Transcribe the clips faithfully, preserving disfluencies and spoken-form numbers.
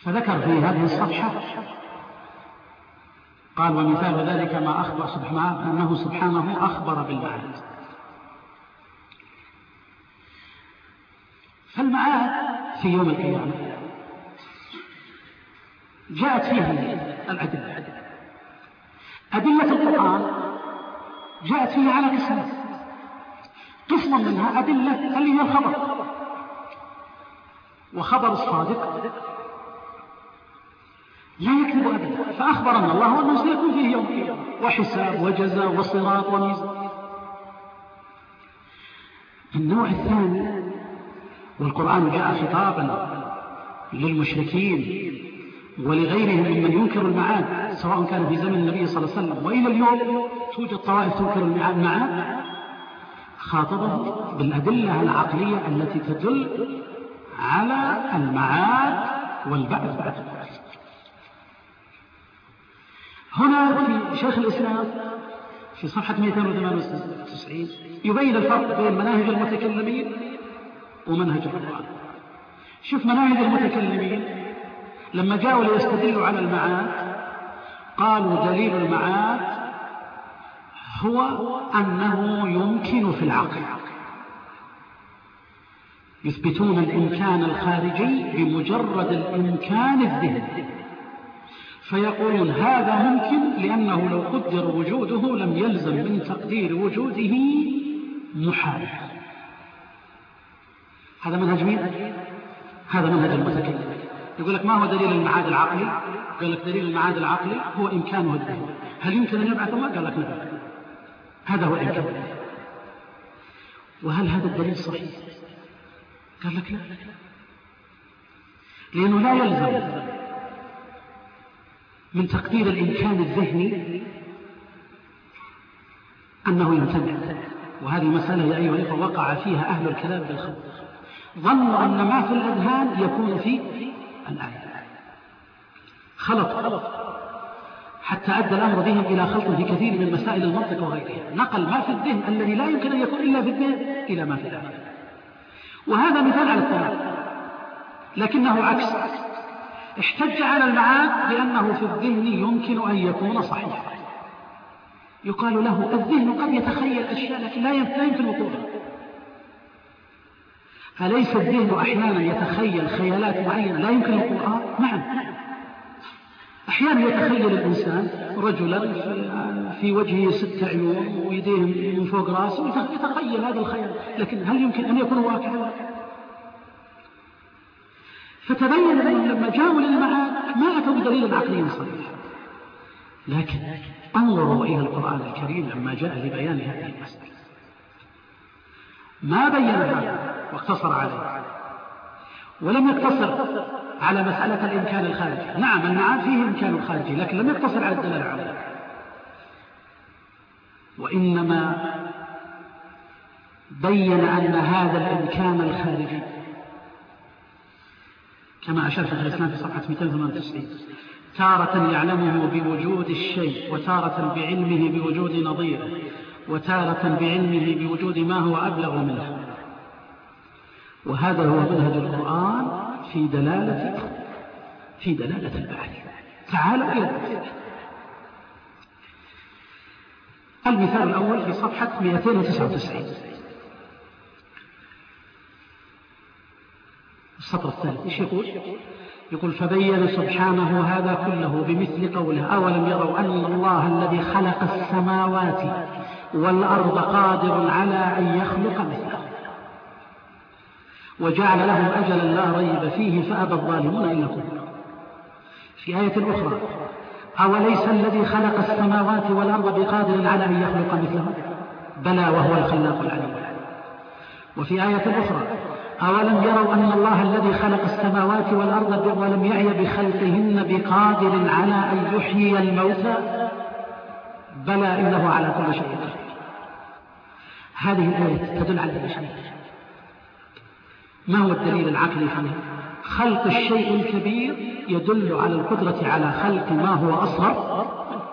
فذكر في هذه الصفحة قال: ومثال ذلك ما أخبر سبحانه أنه سبحانه أخبر بالمعاد. فالمعاد في يوم القيامة جاءت فيه الأدلة. أدلة القرآن جاءت فيه على قسم، قسم منها أدلة اللي هي الخبر، وخبر الصادق لا يكذب أبدا، فأخبر أن الله أنه سيكون فيه يوم القيامة وحساب وجزاء وصراط وميزان. النوع الثاني، والقرآن جاء خطابا للمشركين ولغيرهم ممن ينكر المعاد، سواء كان في زمن النبي صلى الله عليه وسلم وإلى اليوم توجد طوائف تنكر المعاد، خاطبه بالأدلة العقلية التي تدل على المعاد والبعث بعد البعث. هنا في شيخ الإسلام في صفحة مئتين وثمانية وتسعين يبين الفرق بين مناهج المتكلمين ومنهج القرآن. شوف مناهج المتكلمين لما جاءوا ليستدلوا على المعاد قالوا دليل المعاد هو أنه يمكن في العقل، يثبتون الإمكان الخارجي بمجرد الإمكان الذهني، فيقولون هذا ممكن لأنه لو قدر وجوده لم يلزم من تقدير وجوده محال. هذا منهج مين؟ هذا منهج المتكلم. يقول لك ما هو دليل المعاد العقلي؟ قال لك دليل المعاد العقلي هو إمكانه الذهني. هل يمكن أن يبعث الله؟ قال لك نعم، هذا هو الإمكان. وهل هذا الدليل صحيح؟ قال لك لا، لأنه لا يلزم من تقدير الإمكان الذهني أنه يمتنع. وهذه مسألة يا أيها الإخوة وقع فيها أهل الكلام بالخلط، ظنوا أن ما في الأذهان يكون في الآية، خلط حتى أدى الأمر بهم إلى خلط في كثير من مسائل المنطق وغيرها، نقل ما في الذهن الذي لا يمكن أن يكون إلا في الذهن إلى ما في الآية. وهذا مثال على التمام، لكنه عكس، احتج على المعاد لأنه في الذهن يمكن أن يكون صحيحا. يقال له الذهن قد يتخيل أشياء لكن لا يمكن وقوعها. أليس الذهن أحيانا يتخيل خيالات معينة لا يمكن وقوعها؟ نعم، أحيانا يتخيل الإنسان رجلا في وجهه ست عيون ويديه من فوق رأسه، يتخيل هذا الخيال، لكن هل يمكن أن يكون واقعا؟ فتبين أنهم لما جاءوا للمعاد ما أتوا بدليل عقلي صريح، لكن انظروا إلى القرآن الكريم لما جاء لبيان هذه المسألة ما بين هذا واقتصر عليه، ولم يقتصر على مسألة الإمكان الخارجي. نعم المعاد فيه إمكان خارجي، لكن لم يقتصر على الدلالة عليه، وإنما بين أن هذا الإمكان الخارجي كما أشار شيخ الإسلام في صفحة مئتين وثمانية وتسعين تارة يعلمه بوجود الشيء، وتارة بعلمه بوجود نظيره، وتارة بعلمه بوجود ما هو أبلغ منه. وهذا هو منهج القرآن في دلالة في دلالة البعث. تعالوا إلى البعث. المثال الأول في صفحة مئتين وتسعة وتسعين السطر الثالث، إيش يقول؟ يقول فبين سبحانه هذا كله بمثل قوله أولم يروا أن الله الذي خلق السماوات والأرض قادر على أن يخلق مثله وجعل لهم أجلا لا ريب فيه فأبى الظالمون إلا كفرا. في آية أخرى أوليس الذي خلق السماوات والأرض بقادر على أن يخلق مثله بلى وهو الخلاق العليم. وفي آية أخرى أولم يروا أن الله الذي خلق السماوات والأرض ولم يعي بخلقهن بقادر على أن يحيي الموتى بلى إنه على كل شيء قدير. هذه الآية تدل على الشيء. ما هو الدليل العقلي فيها؟ خلق الشيء الكبير يدل على القدرة على خلق ما هو أصغر.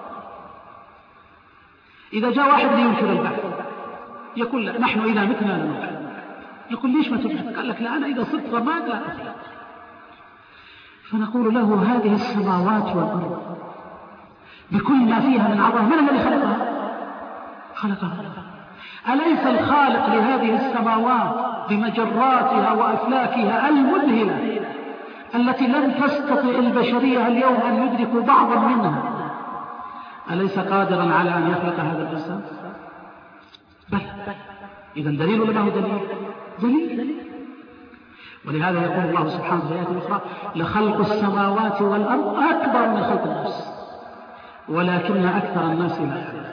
إذا جاء واحد لينكر البعث يقول نحن إذا متنا لنبعث، يقول ليش ما تبعث؟ قال لك لا أنا إذا صدت ماذا أفعل؟ فنقول له هذه السماوات والأرض بكل ما فيها من عظمة من الذي خلقها؟ خلقها. أليس الخالق لهذه السماوات بمجراتها وأفلاكها المذهلة التي لم تستطع البشرية اليوم أن يدركوا بعضا منها، أليس قادرا على أن يخلق هذا الإنسان؟ بل إذا دليل ولا ما هو دليل؟ دليل. ولهذا يقول الله سبحانه في آيات أخرى لخلق السماوات والأرض أكبر من خلق الناس ولكن أكثر الناس لا يعلمون.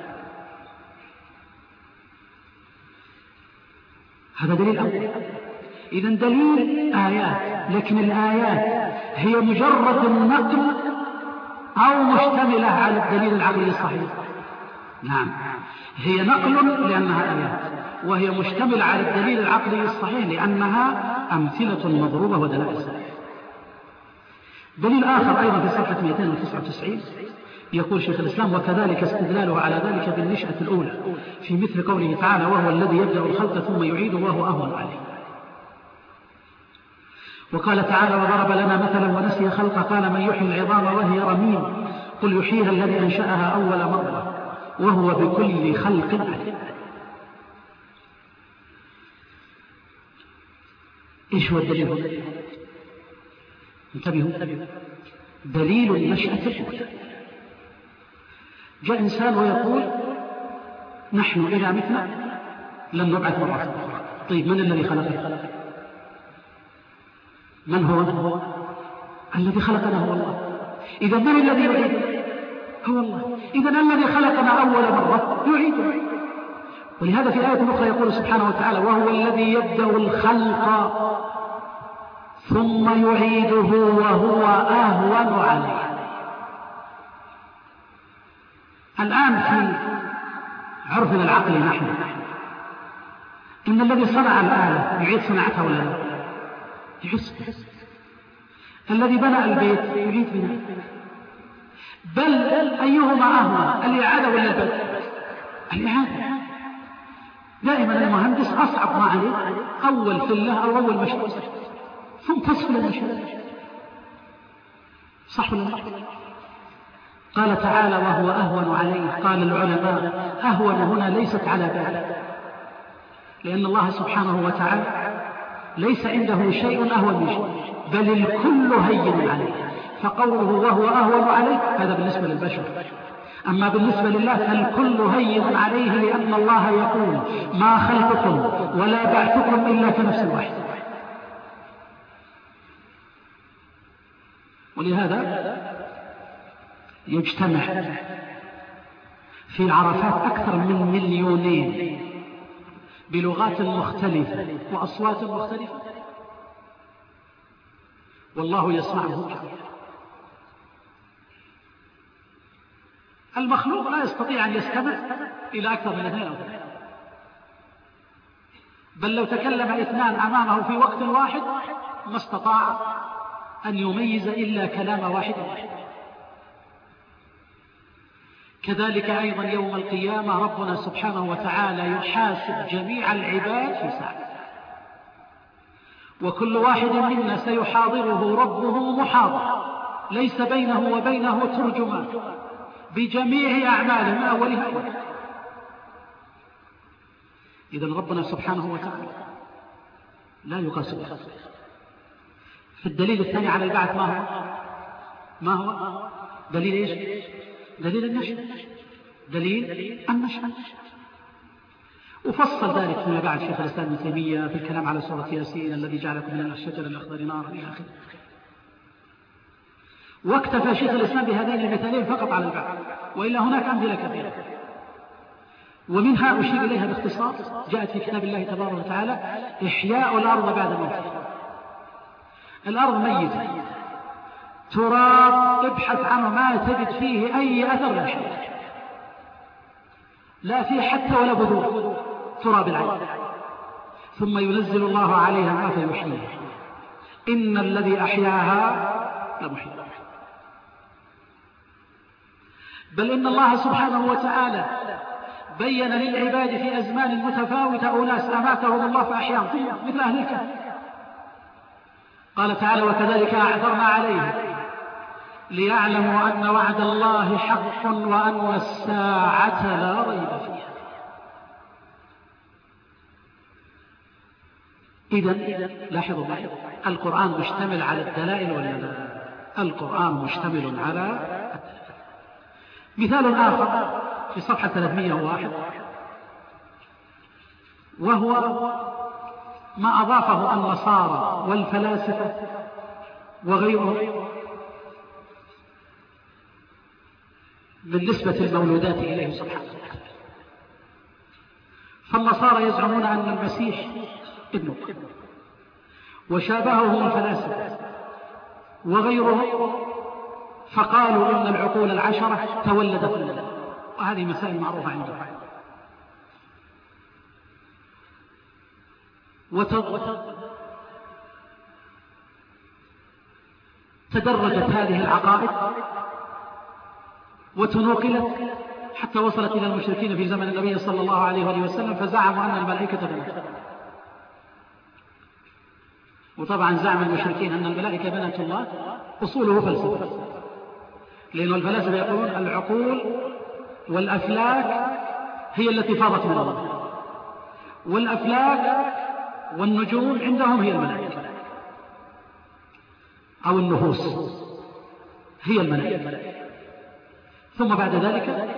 هذا دليل أول. إذا دليل آيات، لكن الآيات هي مجرد النقل أو مشتملة على الدليل العقلي الصحيح؟ نعم، هي نقل لأنها آيات، وهي مشتملة على الدليل العقلي الصحيح لأنها أمثلة مضروبة ودلائل صحيحة. دليل آخر أيضا في صفحة مئتين وتسعة وتسعين يقول شيخ الإسلام وكذلك استدلاله على ذلك بالنشأة الأولى في مثل قوله تعالى وهو الذي يبدأ الخلق ثم يعيده وهو أهون عليه. وقال تعالى وضرب لنا مثلا ونسي خلقه قال من يحيي العظام وهي رميم قل يحييها الذي أنشأها أول مرة وهو بكل خلق عليم. إيش هو الدليل؟ انتبهوا، دليل النشأة الأولى. جاء إنسان ويقول نحن إذا متنا لن نبعث مرة أخرى. طيب من الذي خلقنا؟ من هو؟ هو الذي خلقنا هو الله. إذا من الذي يعيد؟ هو الله. إذا الذي خلقنا أول مرة يعيد. ولهذا في آية أخرى يقول سبحانه وتعالى وهو الذي يبدأ الخلق ثم يعيده وهو أهون عليه. الآن في عرفنا العقل نحن إن الذي صنع الآلة يعيد صناعتها ولا لا؟ يعيد. الذي بنى البيت يعيد بناء. بل أيهما أهون الإعادة ولا البدء؟ الإعادة. دائما المهندس أصعب ما عليه أول فلة أو أول مشروع ثم تصل المشروع. صح ولا لا؟ قال تعالى وهو أهون عليه. قال العلماء أهون هنا ليست على بال، لأن الله سبحانه وتعالى ليس عنده شيء أهون من شيء بل الكل هين عليه، فقوله وهو أهون عليه هذا بالنسبة للبشر. أما بالنسبة لله فالكل هين عليه، لأن الله يقول ما خلقكم ولا بعثكم إلا كنفس واحدة. ولهذا يجتمع في عرفات أكثر من مليونين بلغات مختلفة وأصوات مختلفة والله يسمعه. المخلوق لا يستطيع أن يستمع إلى أكثر من اثنين أو ثلاثة، بل لو تكلم اثنان أمامه في وقت واحد ما استطاع أن يميز إلا كلام واحد واحد. كذلك أيضا يوم القيامة ربنا سبحانه وتعالى يحاسب جميع العباد في ساعة، وكل واحد منا سيحاضره ربه محاضر ليس بينه وبينه ترجمان بجميع أعماله من أولها إلى آخرها. إذن ربنا سبحانه وتعالى لا يقاس به. في الدليل الثاني على البعث ما هو؟ ما هو؟ دليل إيش؟ دليل النشأ. دليل النشأ. وفصل ذلك فيما بعد شيخ الإسلام ابن تيمية في الكلام على سورة ياسين الذي جعلكم من الشجر الأخضر نارا إلى آخره. واكتفى شيخ الإسلام بهذين المثالين فقط على البعث، وإلا هناك أمثلة كثيرة، ومنها أشير إليها باختصار جاءت في كتاب الله تبارك وتعالى إحياء الأرض بعد موتها. الأرض ميتة تراب ابحث عنه ما تجد فيه أي أثر لا شيء، لا فيه حتى ولا بذور، تراب العين، ثم ينزل الله عليها ما فيحييها إن الذي أحياها لمحيي. بل إن الله سبحانه وتعالى بين للعباد في أزمان متفاوتة أناس أماتهم الله فأحياهم مثل أهل الكهف، قال تعالى وكذلك أعثرنا عليهم ليعلموا أن وعد الله حق وأن الساعة لا ريب فيها. إذن لاحظوا معي القرآن مشتمل على الدلائل ولا لا؟ القرآن مشتمل على الدلائل. مثال آخر في صفحة ثلاثمائة وواحد وهو ما أضافه النصارى والفلاسفة وغيرهم بالنسبة المولودات إليه سبحانه وتعالى. فالنصارى يزعمون أن المسيح ابنه، وشابههم الفلاسفة وغيرهم فقالوا إن العقول العشرة تولدت منه، وهذه مسائل معروفة عندهم. وتدرجت هذه العقائد وتنوقلت حتى وصلت إلى المشركين في زمن النبي صلى الله عليه وآله وسلم، فزعموا أن الملائكة بنات. وطبعا زعم المشركين أن الملائكة بنات الله أصوله فلسفة، لأن الفلاسفة يقولون العقول والأفلاك هي التي فاضت من الله، والأفلاك والنجوم عندهم هي الملائكة، أو النفوس هي الملائكة. ثم بعد ذلك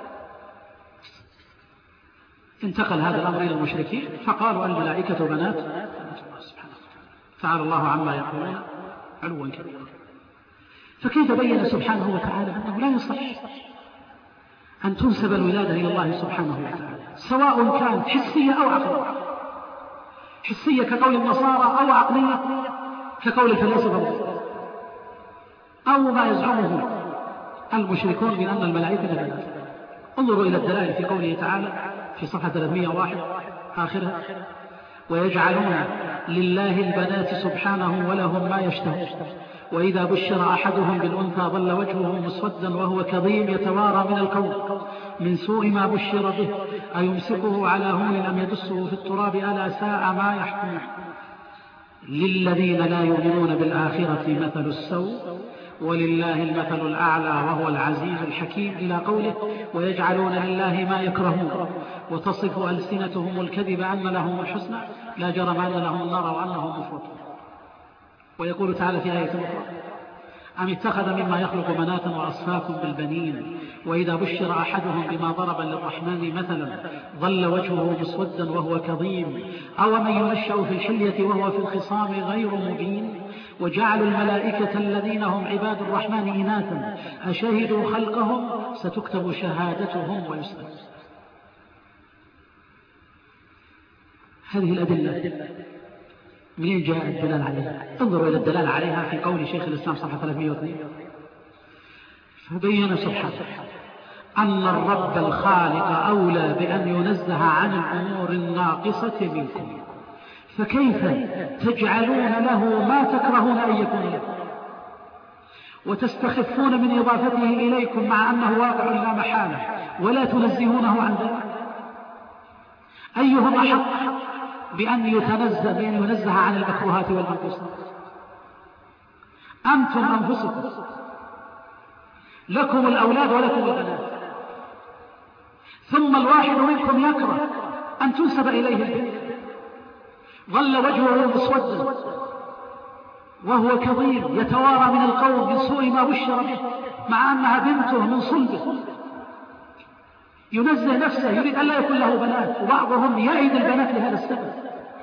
انتقل هذا الأمر إلى المشركين فقالوا الملائكة بنات الله سبحانه وتعالى، تعالى الله عما يقولون علوا كبيرا. فكيف بين سبحانه وتعالى أنه لا يصح أن تنسب الولادة إلى الله سبحانه وتعالى، سواء كانت حسية أو عقلية، حسية كقول النصارى أو عقلية كقول الفلاسفة، أو ما يزعمه المشركون من أن الملائكة بنات. انظروا إلى الدلائل في قوله تعالى في صفحة ثلاثمائة وواحد آخرها ويجعلون لله البنات سبحانه ولهم ما يشتهون وإذا بشر أحدهم بالأنثى ظل وجهه مسودا وهو كظيم يتوارى من القوم من سوء ما بشر به أيمسكه على هون أم يدسه في التراب ألا ساء ما يحكمون للذين لا يؤمنون بالآخرة مثل السوء ولله المثل الأعلى وهو العزيز الحكيم إلى قوله ويجعلون لله ما يكرهون وتصف ألسنتهم الكذب أن لهم الحسنى لا جرم أن لهم النار وأنهم مفرطون. ويقول تعالى في آية أخرى أم اتخذ مما يخلق بناتا وأصفاكم بالبنين وإذا بشر أحدهم بما ضرب للرحمن مثلا ظل وجهه مسودا وهو كظيم أو من ينشأ في الحلية وهو في الخصام غير مبين وجعلوا الملائكة الذين هم عباد الرحمن إناثا أشهدوا خلقهم ستكتب شهادتهم ويسألون. هذه الأدلة منين جاء الدلالة عليها؟ انظروا إلى الدلالة عليها في قول شيخ الإسلام صفحة ثلاثمائة واثنين فبين سبحانه أن الرب الخالق أولى بأن ينزه عن الأمور الناقصة منكم فكيف تجعلون له ما تكرهون أن يكون لكم وتستخفون من إضافته إليكم مع أنه واقع لا محالة ولا تنزهونه عن ذلك؟ أيهم أحق بأن يتنزه بأن ينزه عن المكروهات والمنقوصات؟ أنتم أنفسكم لكم الأولاد ولكم البنات، ثم الواحد منكم يكره أن تنسب إليه البنت ظل وجهه مسودا وهو كظيم يتوارى من القوم من سوء ما بشر به مع أنها بنته من صلبه، ينزه نفسه يريد أن لا يكون له بنات، وبعضهم يعيد البنات لهذا السبب.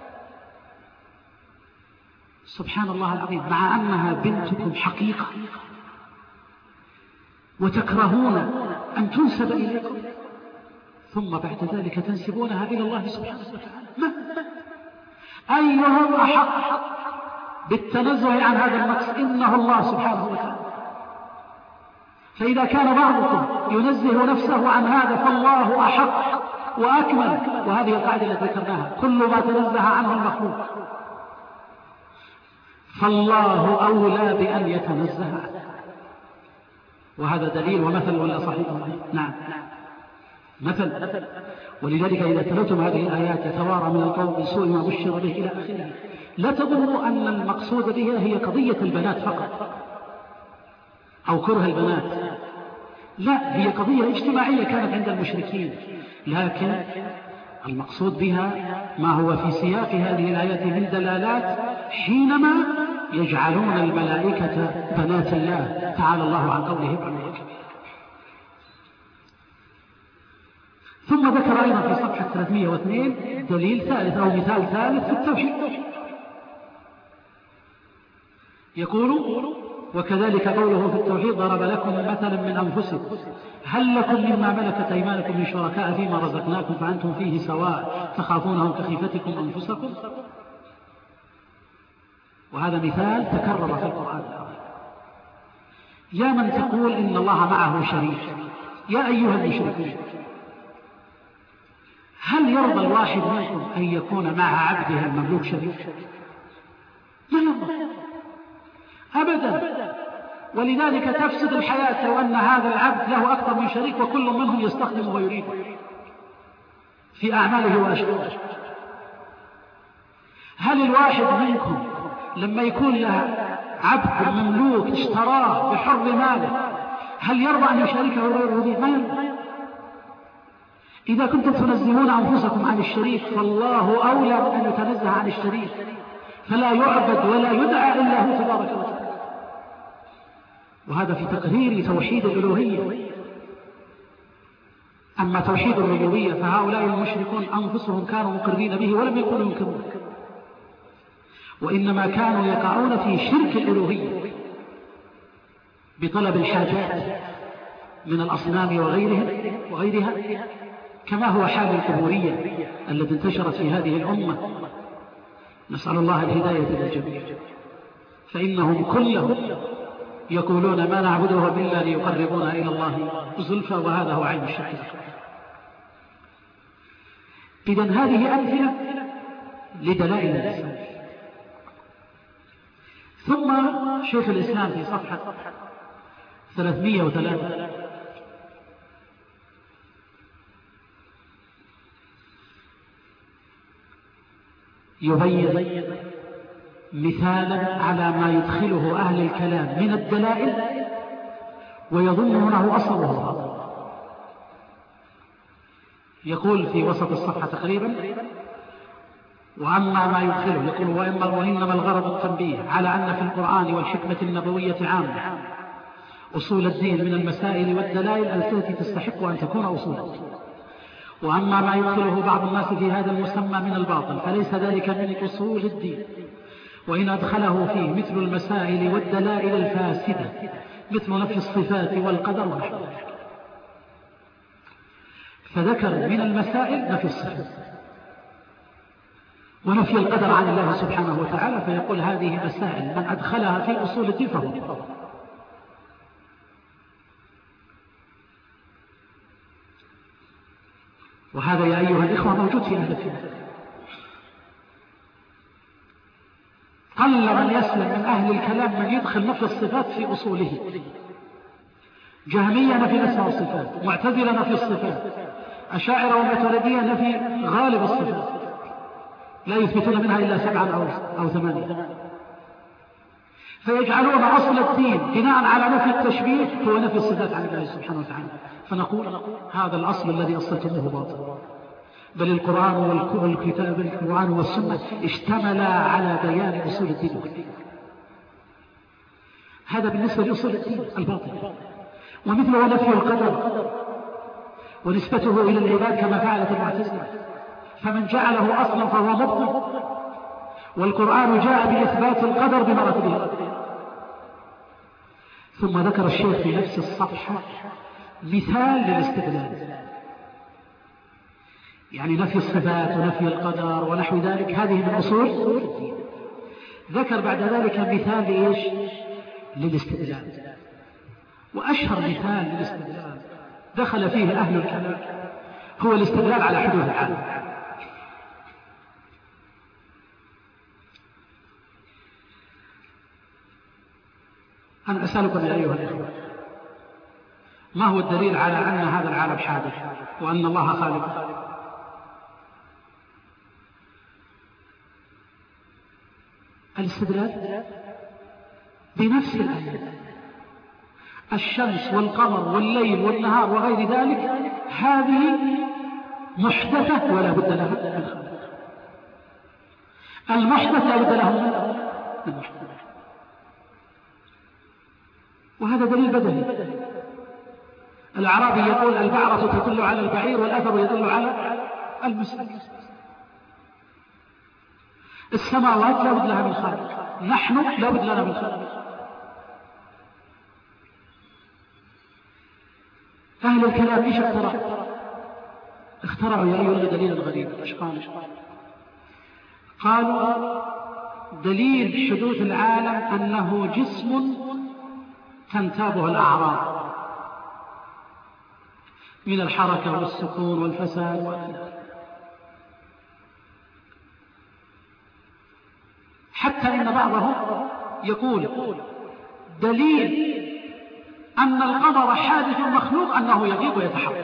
سبحان الله العظيم، مع أنها بنتكم حقيقة وتكرهون أن تنسب إليكم ثم بعد ذلك تنسبونها إلى الله سبحانه وتعالى. ما أيهم أحق بالتنزه عن هذا النقص؟ إنه الله سبحانه وتعالى. فإذا كان بعضكم ينزه نفسه عن هذا فالله أحق وأكمل، وهذه القاعدة التي ذكرناها كل ما تنزه عنه المخلوق فالله أولى بأن يتنزه عنه. وهذا دليل ومثل ولا صحيح؟ نعم مثل. ولذلك إذا تلوتم هذه الآيات يتوارى من القوم من سوء ما بشر به إلى آخره لا تظنوا أن المقصود بها هي قضية البنات فقط أو كره البنات، لا، هي قضية اجتماعية كانت عند المشركين، لكن المقصود بها ما هو في سياق هذه الآيات من دلالات حينما يجعلون الملائكة بنات الله تعالى الله عن قوله بنات. ثم ذكر أيضا في صفحة ثلاثمائة واثنين دليل ثالث أو مثال ثالث في التوحيد، يقول: وكذلك قوله في التوحيد: ضرب لكم مثلا من أنفسكم هل لكم مما ملكت أيمانكم من شركاء فيما رزقناكم فأنتم فيه سواء تخافونهم كخيفتكم أنفسكم. وهذا مثال تكرر في القرآن. يا من تقول إن الله معه شريك، يا أيها المشركون، هل يرضى الواحد منكم أن يكون مع عبده المملوك شريك؟ لا يرضى أبدا. ولذلك تفسد الحياة لو أن هذا العبد له أكثر من شريك وكل منهم يستخدمه ويريده في أعماله وأشغاله. هل الواحد منكم لما يكون له عبد مملوك اشتراه بحر ماله هل يرضى أن يشاركه غيره به؟ ما يرضى. إذا كنتم تنزهون أنفسكم عن الشريك فالله أولى أن يتنزه عن الشريك، فلا يعبد ولا يدعى إلا هو تبارك وتعالى. وهذا في تقرير توحيد الألوهية. أما توحيد الربوبية فهؤلاء المشركون أنفسهم كانوا مقرين به ولم يكونوا ينكرون، وإنما كانوا يقعون في شرك الألوهية بطلب الحاجات من الأصنام وغيرها وغيرها كما هو حال القبورية التي انتشرت في هذه الأمة. نسأل الله الهداية للجميع. فإنهم كلهم يقولون ما نعبدهم إلا ليقربونا إلى الله زلفى، وهذا هو عين الشرك. إذن هذه أمثلة لدلائل الإسلام. ثم شيخ الإسلام في صفحة ثلاثمائة وثلاثة يبين مثالا على ما يدخله أهل الكلام من الدلائل ويظن أنه أصله. يقول في وسط الصفحة تقريبا: وأما ما يدخله، يقول: وإما وإنما الغرض التنبيه على أن في القرآن والحكمة النبوية عامة أصول الدين من المسائل والدلائل التي تستحق أن تكون أصولا. وأما ما يدخله بعض الناس في هذا المسمى من الباطل فليس ذلك من أصول الدين، وإن أدخله فيه مثل المسائل والدلائل الفاسدة مثل نفي الصفات والقدر ونحو ذلك. فذكر من المسائل نفي الصفات ونفي القدر عن الله سبحانه وتعالى، فيقول هذه مسائل من أدخلها في أصول الدين فهو. وهذا يا أيها الإخوة موجود في أهل الكتاب. قل من يسلم من أهل الكلام من يدخل نفي الصفات في أصوله. جهمية نفي الأسماء والصفات، معتزلة نفي الصفات، أشاعرة وماتريدية نفي غالب الصفات، لا يثبتون منها إلا سبعا أو ثمانية، فيجعلون أصل الدين بناء على نفي التشبيه هو نفي الصفات عن الله سبحانه وتعالى. فنقول هذا الأصل الذي أصلتموه باطل، بل القرآن والكتاب القرآن والسنة اشتملا على بيان أصول الدين. هذا بالنسبة لأصول الدين الباطل. ومثله نفي القدر ونسبته إلى العباد كما فعلت المعتزلة، فمن جعله أصلا فهو مبطل، والقرآن جاء بإثبات القدر بمراتبه. ثم ذكر الشيخ في نفس الصفحة مثال للاستدلال، يعني نفي الصفات ونفي القدر ونحو ذلك، هذه من أصول الدين. ذكر بعد ذلك مثال لإيش؟ للاستدلال. وأشهر مثال للاستدلال دخل فيه أهل الكلام هو الاستدلال على حدوث العالم. أنا أسألكم يا أيها الأخوة، ما هو الدليل على أن هذا العالم حادث وأن الله خالق؟ الاستدلال بنفس الآية. الشمس والقمر والليل والنهار وغير ذلك هذه محدثة ولا بد لها من خالق. المحدث لا بد له من محدث، وهذا دليل بدني. الأعرابي يقول البعرة تدل على البعير والأثر يدل على المسلم. السماوات لا بد لها من خالق، نحن لا بد لنا من خالق. أهل الكلام إيش اخترعوا؟ اخترعوا يا أيها دليل غريب. إيش قالوا؟ قالوا دليل حدوث العالم أنه جسم تنتابه الأعراض من الحركة والسكون والفساد، حتى إن بعضهم يقول دليل أن القمر حادث مخلوق أنه يغيب ويتحرك.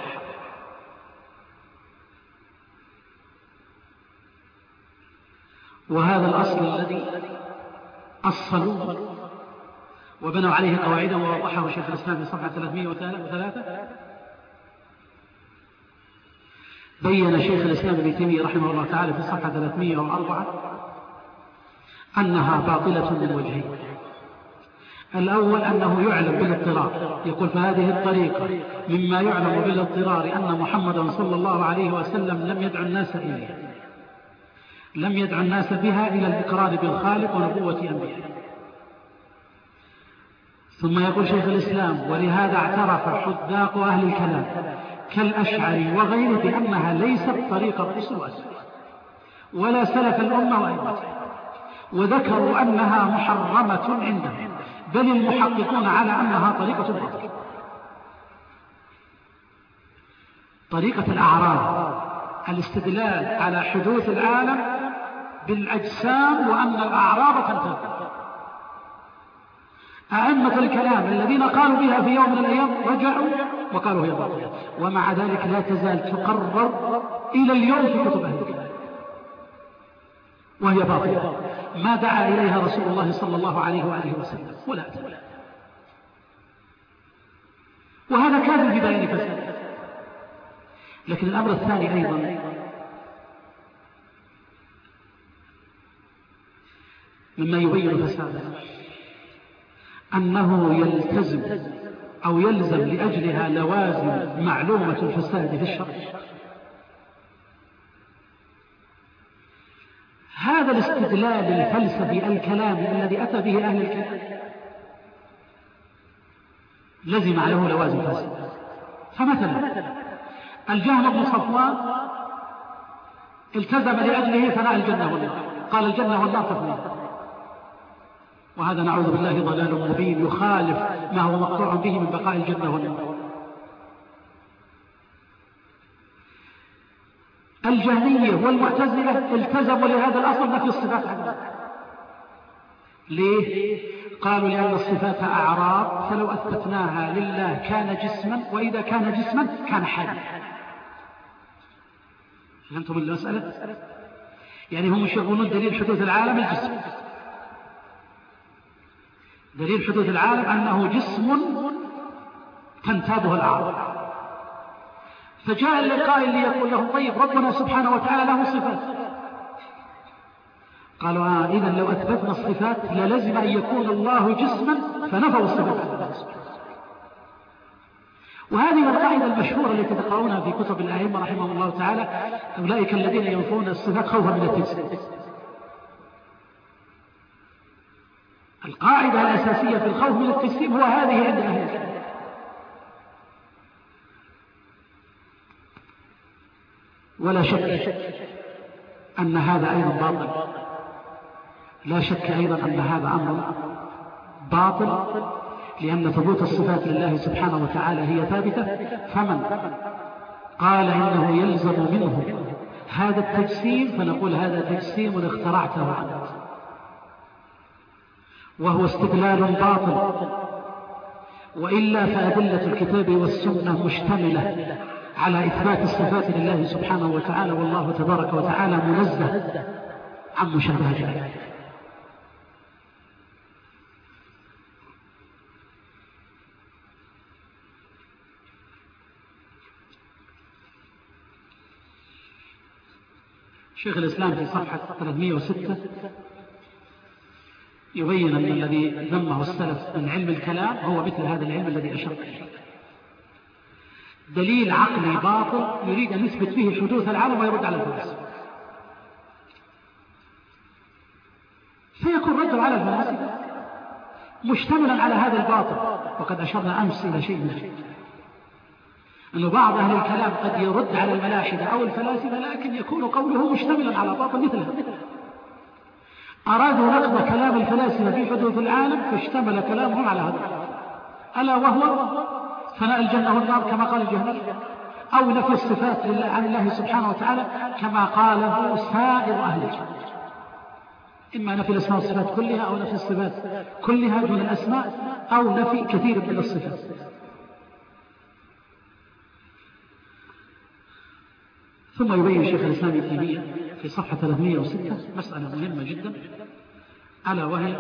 وهذا الأصل الذي أصلوه وبنوا عليه قواعدا ووضحه شيخ الإسلام في صفحة ثلاثمائة وثلاثة. بين شيخ الإسلام ابن تيمية رحمه الله تعالى في صفحة ثلاثمائة وأربعة أنها باطلة من وجهين. الأول أنه يعلم بالاضطرار، يقول فهذه الطريقة مما يعلم بالاضطرار أن محمدا صلى الله عليه وسلم لم يدعو الناس إليها، لم يدعو الناس بها إلى الإقرار بالخالق ونبوة أنبياء. ثم يقول شيخ الإسلام ولهذا اعترف حذاق أهل الكلام كالأشعري وغيره بأنها ليست طريقة الرسل والسلف ولا سلف الأمة وأئمتها، وذكروا أنها محرمة عندهم، بل المحققون على أنها طريقة باطلة. طريقة الأعراض الاستدلال على حدوث العالم بالأجسام وأن الأعراض تنتهي. أئمة الكلام الذين قالوا بها في يوم من الأيام رجعوا وقالوا هي باطلة، ومع ذلك لا تزال تقرر إلى اليوم في كتب أهل الكلام وهي باطلة ما دعا إليها رسول الله صلى الله عليه وآله وسلم ولا أتبع. وهذا كان في بيان فساد. لكن الأمر الثاني أيضا مما يبين فساده أنه يلتزم أو يلزم لأجلها لوازم معلومة الفساد في الشرع. هذا الاستدلال الفلسفي الكلامي الذي أتى به أهل الكلام لزم له لوازم فاسدة. فمثلا الجهم بن صفوان التزم لأجله فناء الجنة والنار، قال الجنة والنار تفنى، وهذا نعوذ بالله ضلال مبين يخالف ما هو مقطوع به من بقاء الجنة والنار. الجهمية والمعتزلة التزموا لهذا الأصل نفي الصفات عنه. ليه؟ قالوا لأن الصفات أعراض، فلو أثبتناها لله كان جسما، وإذا كان جسما كان حادثا. فهمتم المسألة؟ يعني هم يشغلون دليل حدوث العالم الجسم. دليل حدوث العالم أنه جسم تنتابه الأعراض. فجاء القائل ليقول له طيب ربنا سبحانه وتعالى له صفات، قالوا آه إذن لو أثبتنا الصفات للزم أن يكون الله جسما، فنفوا الصفات. وهذه القاعدة المشهورة التي تقرؤونها في كتب الأئمة رحمهم الله تعالى، أولئك الذين ينفون الصفات خوفا من التجسيم. القاعدة الأساسية في الخوف من التجسيم هو هذه عند أهل الكلام. ولا شك أن هذا أيضا باطل، لا شك أيضا أن هذا أمر باطل، لأن ثبوت الصفات لله سبحانه وتعالى هي ثابتة. فمن قال إنه يلزم منه هذا التجسيم فنقول هذا تجسيم اخترعته عنه، وهو استدلال باطل. وإلا فأدلة الكتاب والسنة مشتملة على إثبات الصفات لله سبحانه وتعالى، والله تبارك وتعالى منزه عن مشابهة ذلك. شيخ الإسلام في صفحة ثلاثمئة وستة يبين أن الذي ذمه السلف من علم الكلام هو مثل هذا العلم الذي أشرت إليه، دليل عقلي باطل يريد أن يثبت فيه حدوث العالم ويرد على الفلاسفة، فيكون رد على الفلاسفة مشتملا على هذا الباطل. وقد أشرنا أمس إلى شيء من ذلك، أن بعض أهل الكلام قد يرد على الملاحدة أو الفلاسفة لكن يكون قوله مشتملا على باطل مثل هذا. أرادوا نقض كلام الفلاسفة في حدوث العالم فاشتمل كلامهم على هذا، ألا وهو فناء الجنة والنار كما قال الجهمية، أو نفي الصفات لله عن الله سبحانه وتعالى كما قاله سائر أهل الجنة، إما نفي الأسماء والصفات كلها أو نفي الصفات كلها من الأسماء أو نفي كثير من الصفات. ثم يبين شيخ الإسلام ابن تيمية في صفحة ثلاثمئة وستة مسألة مهمة جدا، ألا وهي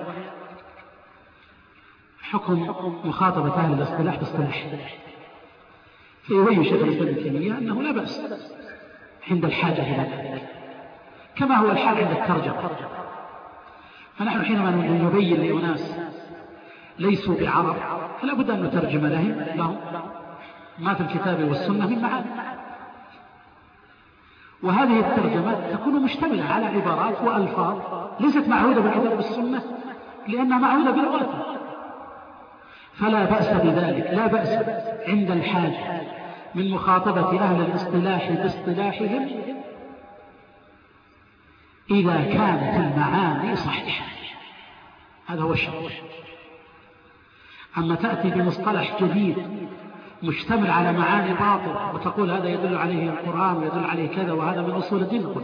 حكم مخاطبة أهل الاصطلاح باصطلاح. فيبين شيخ الإسلام ابن تيمية أنه لا بأس عند الحاجة إلى ذلك كما هو الحال عند الترجمة. فنحن حينما نبين لأناس ليسوا بعرب فلا بد أن نترجم لهم لهم ما في الكتاب والسنة من معاني، وهذه الترجمات تكون مشتملة على عبارات وألفاظ ليست معهودة بالكتاب والسنة لأنها معهودة بالغة، فلا بأس بذلك، لا بأس عند الحاجة من مخاطبة أهل الاصطلاح باصطلاحهم إذا كانت المعاني صحيحة، هذا هو الشرط. أما تأتي بمصطلح جديد مشتمل على معاني باطلة وتقول هذا يدل عليه القرآن ويدل عليه كذا وهذا من أصول الدين، نقول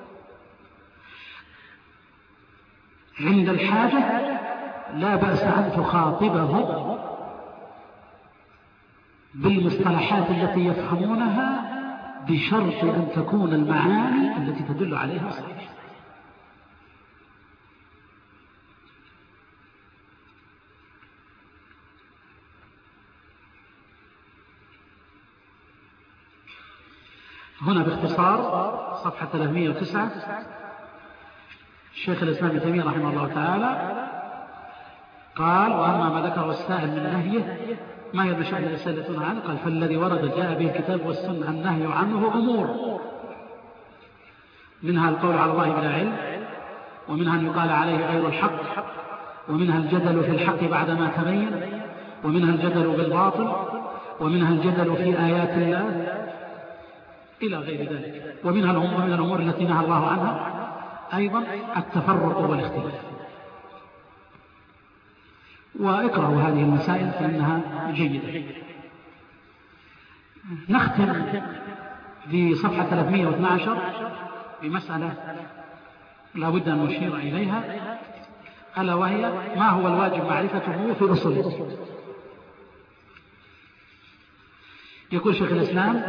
عند الحاجة لا بأس أن تخاطبه بالمصطلحات التي يفهمونها بشرط أن تكون المعاني التي تدل عليها صحيحة. هنا باختصار صفحة ثلاثمئة وتسعة الشيخ الإسلام ابن تيمية رحمه الله تعالى قال: وأما ما ذكره السائل من نهيه ما يدل شأن الرسالة عنه، قال: فالذي ورد جاء به الكتاب والسنة النهي عنه أمور، منها القول على الله بلا علم، ومنها أن يقال عليه غير الحق، ومنها الجدل في الحق بعدما تبين، ومنها الجدل بالباطل، ومنها الجدل في آيات الله إلى غير ذلك، ومنها من الأمور التي نهى الله عنها أيضا التفرق والاختلاف. واقرأوا هذه المسائل فإنها جيدة. نختم في صفحة ثلاثمئة واثني عشر بمسألة لا بد أن نشير إليها، ألا وهي ما هو الواجب معرفته في أصوله. يقول شيخ الإسلام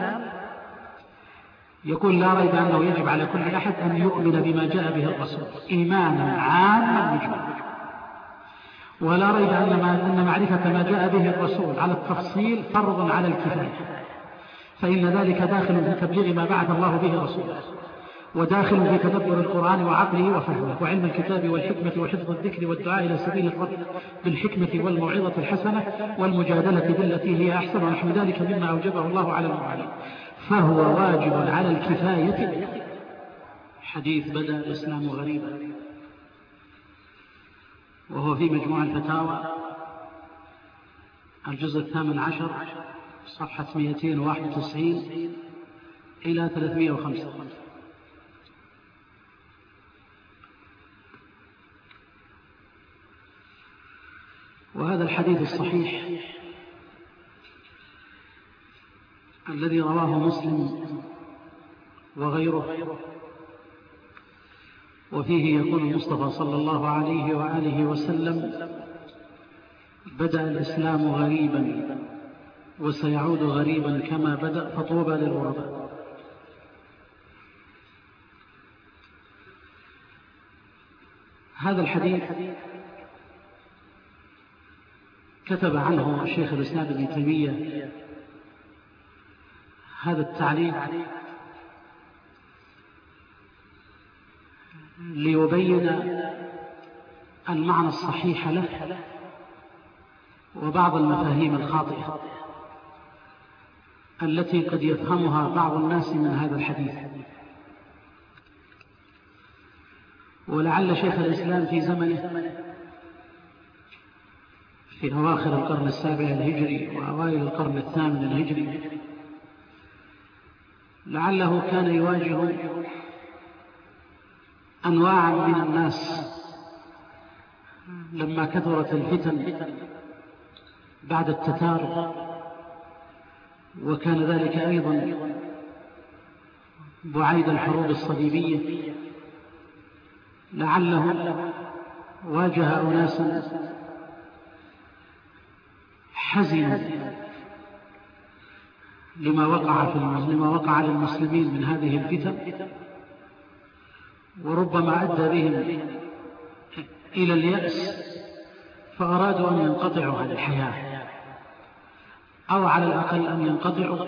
يقول: لا ريب أنه يجب على كل أحد أن يؤمن بما جاء به الرسول إيمانا عاما مجملا، ولا ريب أن معرفة ما جاء به الرسول على التفصيل فرض على الكفاية، فإن ذلك داخل في تبليغ ما بعث الله به رسوله، وداخل في تدبر القرآن وعقله وفهمه وعلم الكتاب والحكمة وحفظ الذكر والدعاء إلى سبيل الرب بالحكمة والموعظة الحسنة والمجادلة بالتي هي أحسن ونحو ذلك مما أوجبه الله على المؤمنين، فهو واجب على الكفاية. حديث بدأ الإسلام غريبا، وهو في مجموع الفتاوى الجزء الثامن عشر صفحة مئتين وواحد وتسعين إلى ثلاثمئة وخمسة. وهذا الحديث الصحيح الذي رواه مسلم وغيره، وفيه يقول المصطفى صلى الله عليه وآله وسلم: بدأ الإسلام غريبا وسيعود غريبا كما بدأ فطوبى للغرباء. هذا الحديث كتب عنه الشيخ الإسلام ابن تيمية هذا التعليق ليبين المعنى الصحيح له وبعض المفاهيم الخاطئة التي قد يفهمها بعض الناس من هذا الحديث. ولعل شيخ الإسلام في زمنه في أواخر القرن السابع الهجري وأوائل القرن الثامن الهجري لعله كان يواجه أنواعا من الناس لما كثرت الفتن بعد التتار، وكان ذلك أيضا بعيد الحروب الصليبية. لعله واجه أناسا حزنوا لما وقع في لما وقع للمسلمين من هذه الفتن، وربما أدى بهم إلى اليأس، فأرادوا أن ينقطعوا عن الحياة، أو على الأقل أن ينقطعوا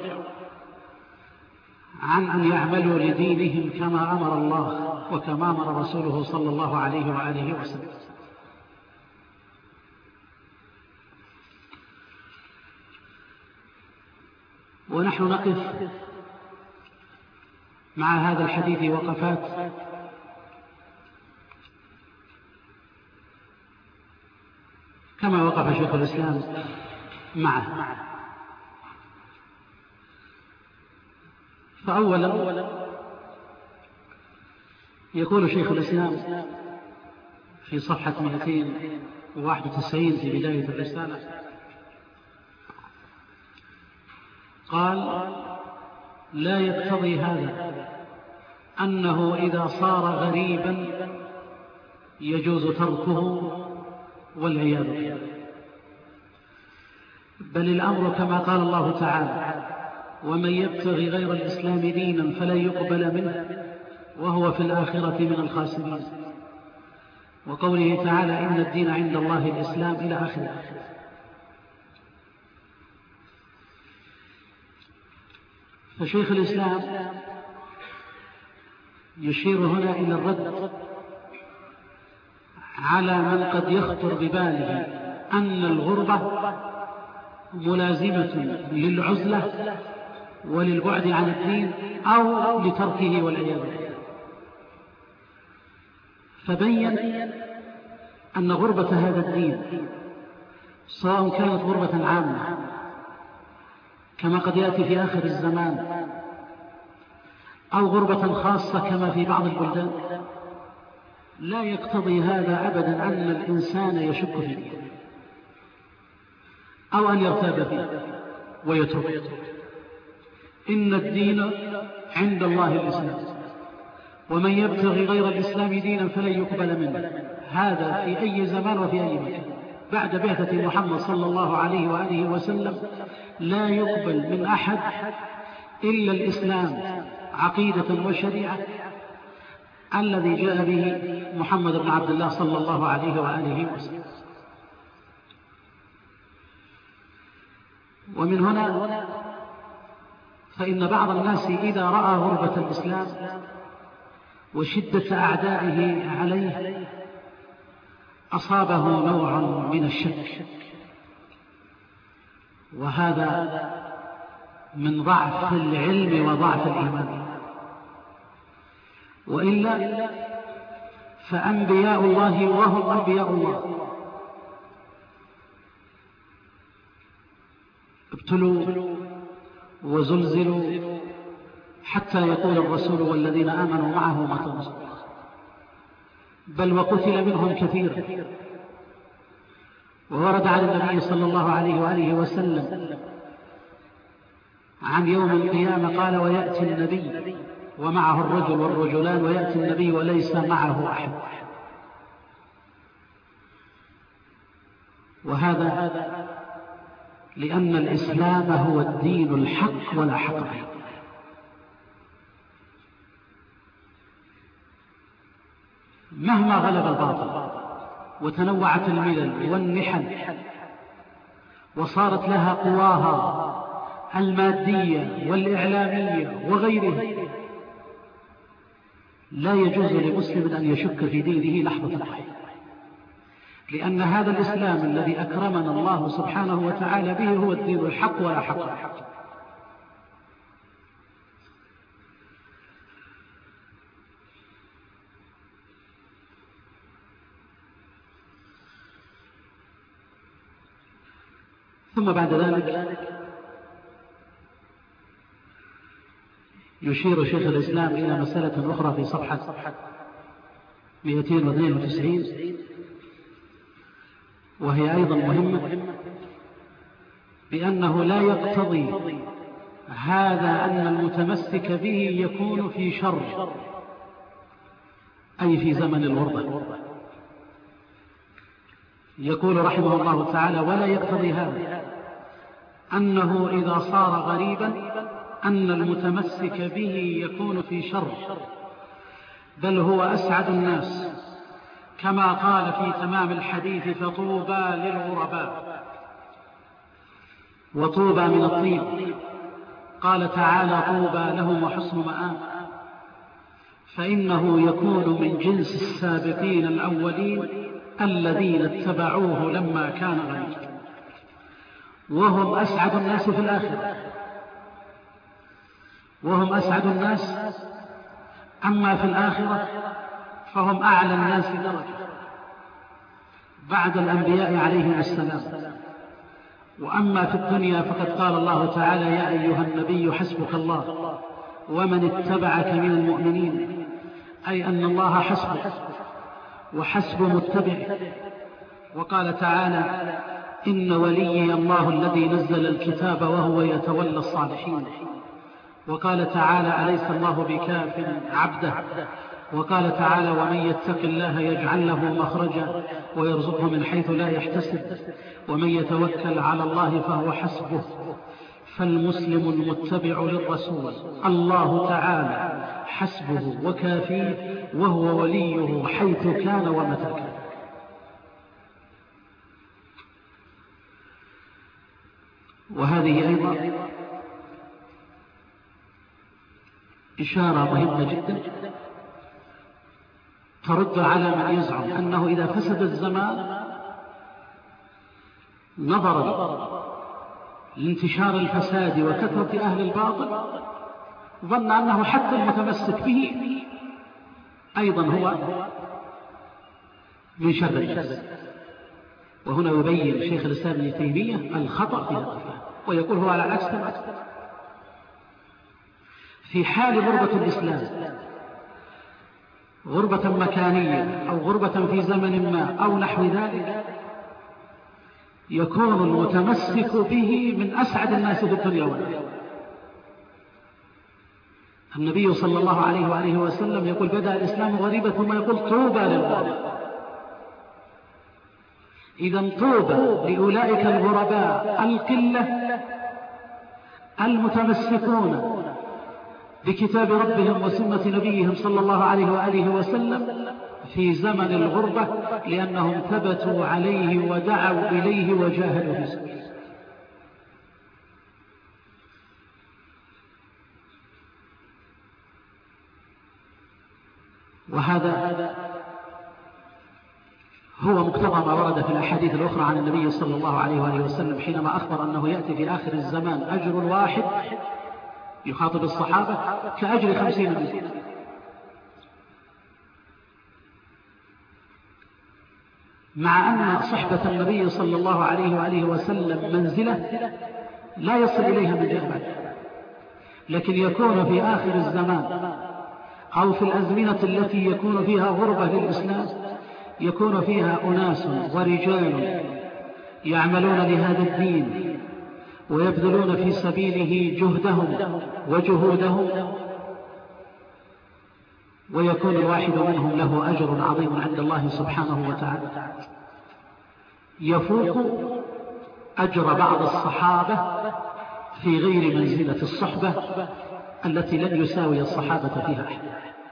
عن أن يعملوا لدينهم كما أمر الله وكما أمر رسوله صلى الله عليه وآله وسلم. ونحن نقف مع هذا الحديث وقفات كما وقف شيخ الإسلام معه. فأولا يقول شيخ الإسلام في صفحة مئتين وواحد وتسعين في بداية الرسالة، قال: لا يقتضي هذا أنه إذا صار غريبا يجوز تركه والعياذ بالله، بل الأمر كما قال الله تعالى: ومن يبتغي غير الإسلام دينا فلن يقبل منه وهو في الآخرة من الخاسرين، وقوله تعالى: إن الدين عند الله الإسلام، إلى آخره. فشيخ الإسلام يشير هنا إلى الرد على من قد يخطر بباله أن الغربة ملازمة للعزلة وللبعد عن الدين أو لتركه والعياذ بالله، فبين أن غربة هذا الدين سواء كانت غربة عامة كما قد يأتي في آخر الزمان أو غربة خاصة كما في بعض البلدان، لا يقتضي هذا أبدا أن الإنسان يشك في دينه أو أن يرتاب فيه ويترك. إن الدين عند الله الإسلام، ومن يبتغي غير الإسلام دينا فلن يقبل منه. هذا في أي زمان وفي أي مكان بعد بعثة محمد صلى الله عليه وآله وسلم لا يقبل من أحد إلا الإسلام عقيدة وشريعة الذي جاء به محمد بن عبد الله صلى الله عليه وآله وسلم. ومن هنا فإن بعض الناس إذا رأى غربة الإسلام وشدة أعدائه عليه أصابه نوع من الشك، وهذا من ضعف العلم وضعف الإيمان. وإلا فأنبياء الله وهم أنبياء الله ابتلوا وزلزلوا حتى يقول الرسول والذين آمنوا معه متى نصر الله، بل وقتل منهم كثير. وورد عن النبي صلى الله عليه وآله وسلم عن يوم القيامة قال: ويأتي النبي ومعه الرجل والرجلان، ويأتي النبي وليس معه أحد. وهذا لأن الإسلام هو الدين الحق ولا حق غيره. مهما غلب الباطل وتنوعت الملل والنحل وصارت لها قواها المادية والإعلامية وغيرها، لا يجوز لمسلم أن يشك في دينه لحظة واحدة، لأن هذا الإسلام الذي أكرمنا الله سبحانه وتعالى به هو الدين الحق ولا حق الحق. ثم بعد ذلك يشير شيخ الإسلام إلى مسألة أخرى في صفحة مئتين واثنين وتسعين، وهي أيضا مهمة، بأنه لا يقتضي هذا أن المتمسك به يكون في شر، أي في زمن الغربة. يقول رحمه الله تعالى: ولا يقتضي هذا أنه إذا صار غريبا أن المتمسك به يكون في شر، بل هو أسعد الناس، كما قال في تمام الحديث: فطوبى للغرباء. وطوبى من الطيب، قال تعالى: طوبى لهم وحسن مآب، فإنه يكون من جنس السابقين الأولين الذين اتبعوه لما كان غريبا، وهم أسعد الناس في الآخرة، وهم أسعد الناس. أما في الآخرة فهم أعلى الناس درجة بعد الأنبياء عليهم السلام. وأما في الدنيا فقد قال الله تعالى: يا أيها النبي حسبك الله ومن اتبعك من المؤمنين، أي أن الله حسبه وحسب متبع. وقال تعالى: إن وليي الله الذي نزل الكتاب وهو يتولى الصالحين. وقال تعالى: أليس الله بكاف عبده. وقال تعالى: ومن يتق الله يجعل له مخرجا ويرزقه من حيث لا يحتسب ومن يتوكل على الله فهو حسبه. فالمسلم المتبع للرسول الله تعالى حسبه وكافيه، وهو وليه حيث كان ومتى كان. وهذه أيضا إشارة مهمة جدا ترد على من يزعم أنه إذا فسد الزمان نظرا لانتشار الفساد وكثرة أهل الباطل ظن أنه حتى المتمسك به أيضا هو من شر الناس. وهنا يبين شيخ الإسلام ابن تيمية الخطأ في هذا الفهم، ويقول هو على العكس تماما. في حال غربة الإسلام، غربة مكانية أو غربة في زمن ما أو نحو ذلك، يكون المتمسك به من أسعد الناس في الدنيا والآخرة. النبي صلى الله عليه وآله وسلم يقول: بدأ الإسلام غريبا، ثم يقول: طوبى للغرباء. إذا طوبى لأولئك الغرباء القلة المتمسكون بكتاب ربهم وسنة نبيهم صلى الله عليه وآله وسلم في زمن الغربة، لأنهم ثبتوا عليه ودعوا إليه وجاهدوا في سبيله. وهذا هو مقتضى ما ورد في الأحاديث الأخرى عن النبي صلى الله عليه وآله وسلم حينما أخبر أنه يأتي في آخر الزمان أجر الواحد، يخاطب الصحابة، كأجر خمسين مسلم. مع أن صحبة النبي صلى الله عليه وآله وسلم منزلة لا يصل إليها من جهة، لكن يكون في آخر الزمان أو في الأزمنة التي يكون فيها غربة للإسلام، يكون فيها أناس ورجال يعملون لهذا الدين ويبذلون في سبيله جهدهم وجهودهم، ويكون الواحد منهم له أجر عظيم عند الله سبحانه وتعالى يفوق أجر بعض الصحابة في غير منزلة الصحبة التي لن يساوي الصحابة فيها أحد.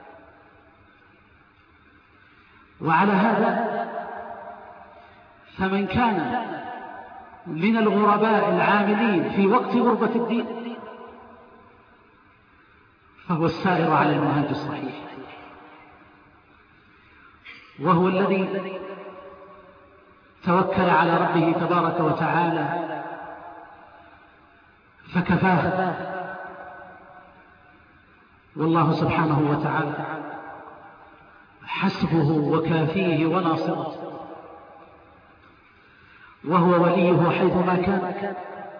وعلى هذا فمن كان من الغرباء العاملين في وقت غربة الدين فهو السائر على المنهج الصحيح، وهو الذي توكل على ربه تبارك وتعالى فكفاه، والله سبحانه وتعالى حسبه وكافيه وناصره، وهو وليه حيثما كان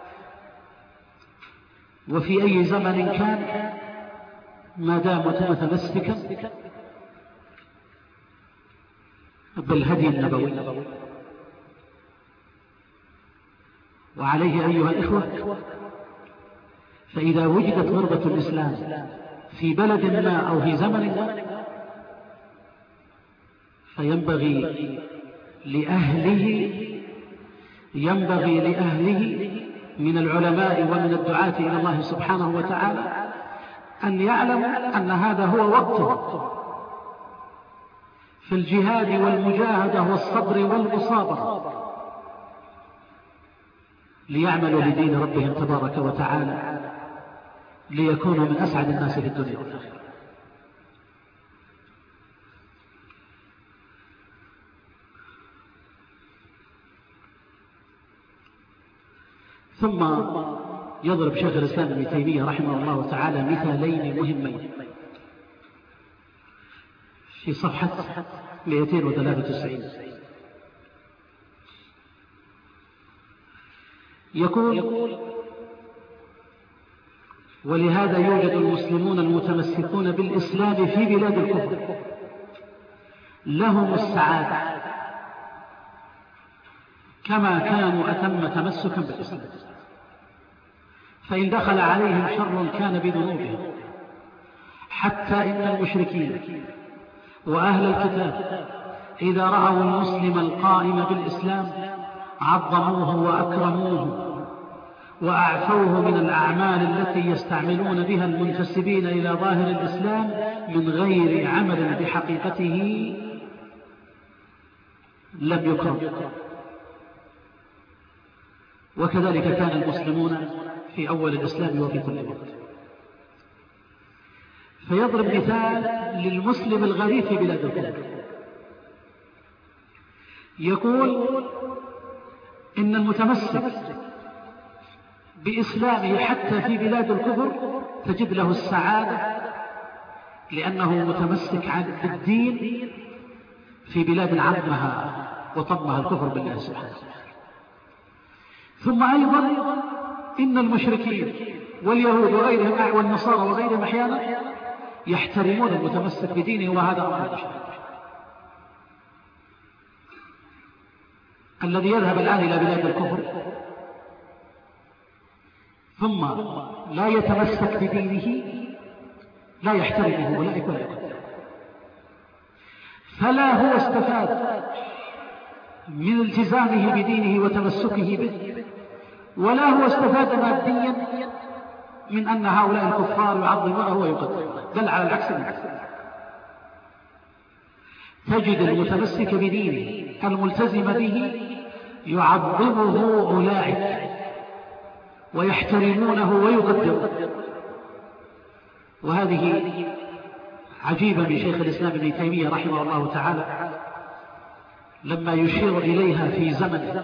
وفي أي زمن كان، ما دام متمسكا بالهدي النبوي. وعليه أيها الإخوة، فإذا وجدت غربة الإسلام في بلد ما أو في زمن ما، فينبغي لأهله ينبغي لأهله من العلماء ومن الدعاة إلى الله سبحانه وتعالى أن يعلموا أن هذا هو وقته في الجهاد والمجاهدة والصبر والمصابرة، ليعملوا لدين ربهم تبارك وتعالى، ليكونوا من أسعد الناس في الدنيا والآخرة. ثم يضرب شيخ الإسلام ابن تيمية رحمه الله تعالى مثالين مهمين في صفحة مئتين وثلاثة وتسعين. يقول: ولهذا يوجد المسلمون المتمسكون بالإسلام في بلاد الكفر لهم السعادة كما كانوا أتم تمسكا بالإسلام، فإن دخل عليهم شر كان بذنوبهم، حتى إن المشركين وأهل الكتاب إذا رأوا المسلم القائم بالإسلام عظموه وأكرموه وأعفوه من الأعمال التي يستعملون بها المنتسبين إلى ظاهر الإسلام من غير عمل بحقيقته لم يكرم. وكذلك كان المسلمون في أول الإسلام وفي كل وقت. فيضرب مثال للمسلم الغريب في بلاد الكفر، يقول: إن المتمسك بإسلامه حتى في بلاد الكفر تجد له السعادة، لأنه متمسك بالدين في بلاد عمها وطمها الكفر بالله سبحانه وتعالى. ثم أيضا إن المشركين واليهود وغيرهم والنصارى وغيرهم أحيانا يحترمون المتمسك بدينه، وهذا أمر مشاهد. الذي يذهب الآن إلى بلاد الكفر ثم لا يتمسك بدينه لا يحترمه أولئك ولا يقدره، فلا هو استفاد من التزامه بدينه وتمسكه به، ولا هو استفاد ماديا من أن هؤلاء الكفار يعظمونه ويقدرونه، بل على العكس. تجد المتمسك بدينه الملتزم به يعظمه أولئك ويحترمونه ويقدرونه. وهذه عجيبة من شيخ الإسلام ابن تيمية رحمه الله تعالى لما يشير إليها في زمن.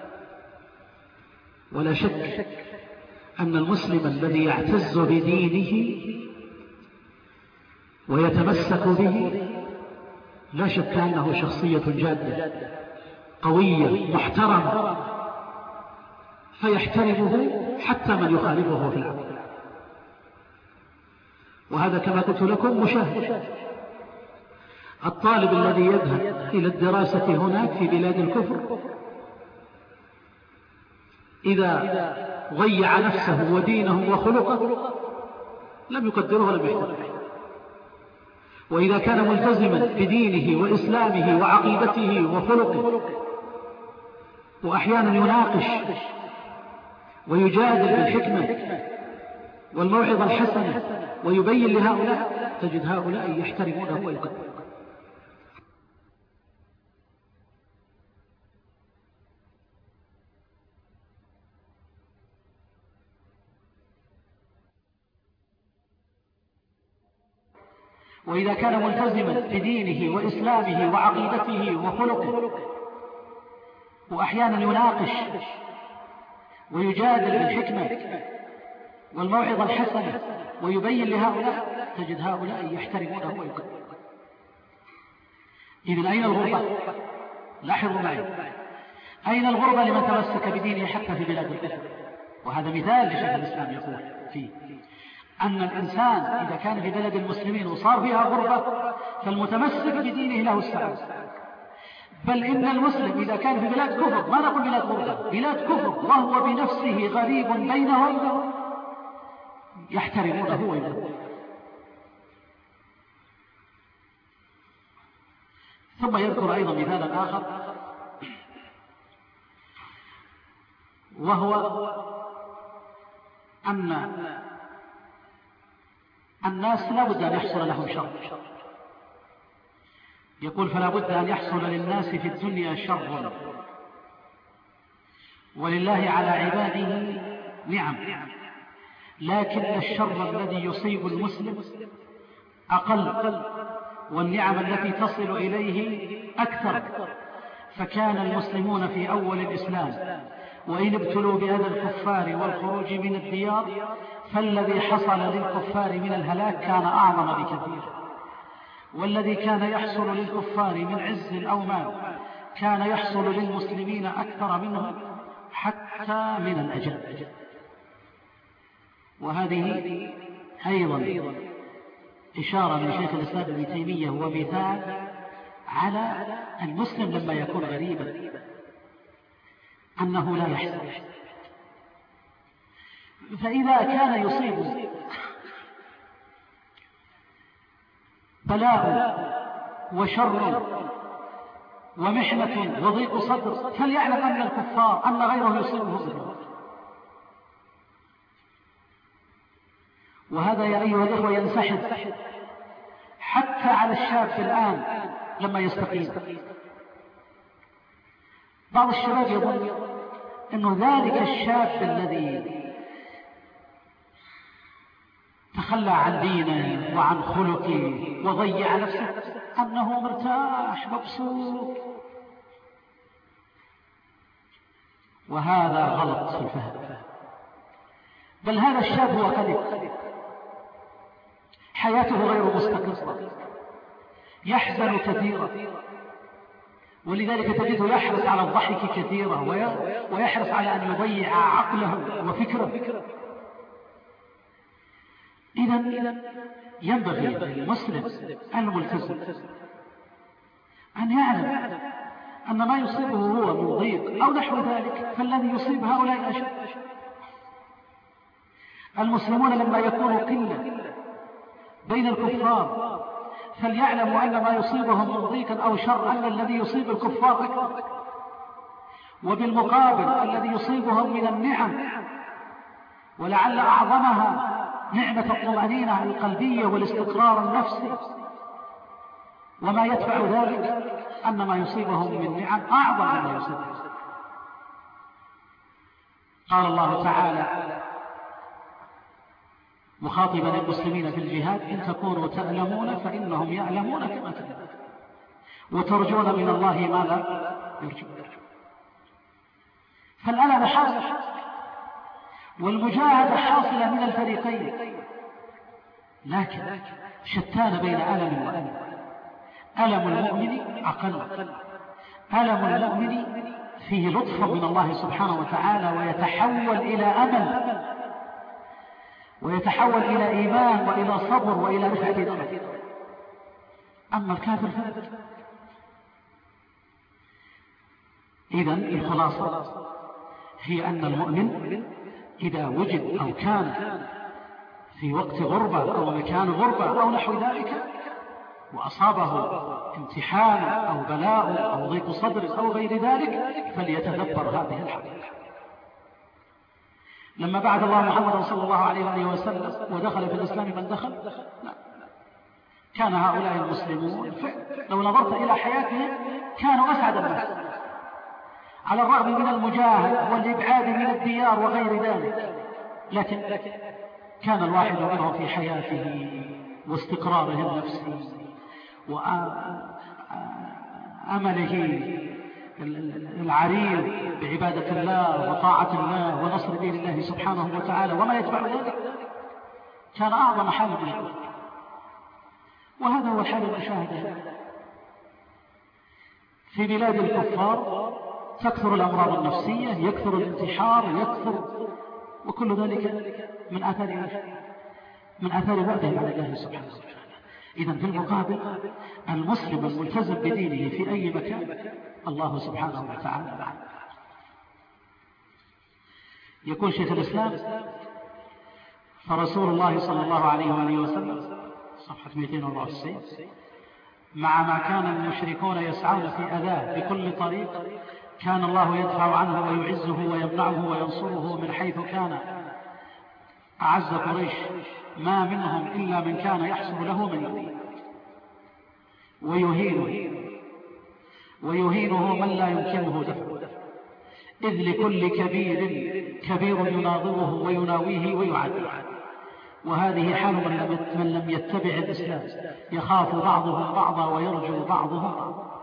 ولا شك أن المسلم الذي يعتز بدينه ويتمسك به لا شك أنه شخصية جادة قوية محترمة، فيحترمه حتى من يخالفه في العمل. وهذا كما قلت لكم مشاهد. الطالب الذي يذهب إلى الدراسة هناك في بلاد الكفر إذا ضيع نفسه ودينه وخلقه لم يقدره ولم يحترمه، وإذا كان ملتزما بدينه وإسلامه وعقيدته وخلقه وأحيانا يناقش ويجادل بالحكمة والموعظة الحسنة ويبين لهؤلاء، تجد هؤلاء يحترمونه ويقدرونه. وإذا كان ملتزما بدينه وإسلامه وعقيدته وخلقه، وأحيانا يناقش ويجادل بالحكمة والموعظة الحسنة ويبين لهؤلاء، تجد هؤلاء يحترمونه ويقدرونه. إذن أين الغربة؟ لاحظوا معي، أين الغربة لمن تمسك بدينه حتى في بلاد الكفر؟ وهذا مثال لشيخ الإسلام يقول فيه أن الإنسان إذا كان في بلد المسلمين وصار فيها غربة فالمتمسك بدينه له السعادة، بل إن المسلم إذا كان في بلاد كفر، ما نقول بلاد غربة، بلاد كفر وهو بنفسه غريب بينهم، يحترمونه ويقدرونه. ثم يذكر أيضا مثالا آخر، وهو أن الناس لا بد أن يحصل لهم شر. يقول فلا بد أن يحصل للناس في الدنيا شر، ولله على عباده نعم، لكن الشر الذي يصيب المسلم أقل، والنعم التي تصل إليه أكثر. فكان المسلمون في أول الإسلام وإن ابتلوا بأذى الكفار والخروج من الديار، فالذي حصل للكفار من الهلاك كان أعظم بكثير، والذي كان يحصل للكفار من عز أو مال كان يحصل للمسلمين أكثر منه حتى من الأجل. وهذه أيضا إشارة من شيخ الإسلام ابن تيمية، هو مثال على المسلم لما يكون غريبا أنه لا يحزن. فإذا كان يصيب بلاء وشر ومحنة وضيق صدر فليعلم أن الكفار أن غيره يصيبه ذلك. وهذا يا أيها الأخوة ينسحب حتى على الشاب الآن لما يستقيم. بعض الشباب يظن أنه ذلك الشاب الذي تخلى عن دينه وعن خلقه وضيع نفسه أنه مرتاح مبسوط، وهذا غلط في الفهم. بل هذا الشاب هو قلق، حياته غير مستقرة، يحزن كثيرا، ولذلك تجده يحرص على الضحك كثيرا ويحرص على أن يضيع عقله وفكره. إذن ينبغي للمسلم الملتزم أن يعلم أن ما يصيبه هو من ضيق أو نحو ذلك فالذي يصيب هؤلاء أشد. المسلمون لما يكونوا قلة بين الكفار فليعلموا أن ما يصيبهم من ضيق أو شر أن الذي يصيب الكفار أكثر، وبالمقابل الذي يصيبهم من النعم ولعل أعظمها نعمة الطمأنينة القلبية والاستقرار النفسي، وما يدفع ذلك أن ما يصيبهم من نعم أعظم مما يصيبهم. قال الله تعالى مخاطبا المسلمين في الجهاد إن تكونوا تألمون فإنهم يعلمون كما تألمون وترجون من الله ما لا يرجون. فالألم حاصل والمجاهدة حاصلة من الفريقين، لكن شتان بين ألم وألم. ألم المؤمن أقل، ألم المؤمن فيه لطف من الله سبحانه وتعالى ويتحول إلى أمل ويتحول إلى إيمان وإلى صبر وإلى رفعة درجة. أما الكافر فلا. إذن الخلاصة هي أن المؤمن إذا وجد أو كان في وقت غربة أو مكان غربة أو نحو ذلك وأصابه امتحان أو بلاء أو ضيق صدر أو غير ذلك فليتدبر هذه الحقيقة. لما بعث الله محمد صلى الله عليه وسلم ودخل في الإسلام من دخل، لا، كان هؤلاء المسلمون لو نظرت إلى حياتهم كانوا أسعد الناس على الرغم من المجاهد والإبعاد من الديار وغير ذلك، لكن كان الواحد منهم في حياته واستقراره النفسي وأمله العريض بعبادة الله وطاعة الله ونصر دين الله سبحانه وتعالى وما يتبع ذلك، كان أعظم حال من الأول. وهذا هو الحال المشاهد في بلاد الكفار، تكثر الأمراض النفسية، يكثر الانتحار، يكثر، وكل ذلك من آثار من آثار بعدهم عن الله سبحانه وتعالى. إذن في المقابل المسلم الملتزم بدينه في أي مكان الله سبحانه وتعالى معه. يقول شيخ الإسلام: فرسول الله صلى الله عليه وآله وسلم، صفحة مئتين وأربعة وتسعين، مع ما كان المشركون يسعون في أذاه بكل طريق، كان الله يدفع عنه ويعزه ويمنعه وينصره من حيث كان أعز قريش ما منهم إلا من كان يحصل له من يؤذيه ويهينه ويهينه من لا يمكنه دفعه، إذ لكل كبير كبير يناظره ويناويه ويعاديه. وهذه حال من لم يتبع الإسلام، يخاف بعضهم بعضا ويرجو بعضهم بعضا.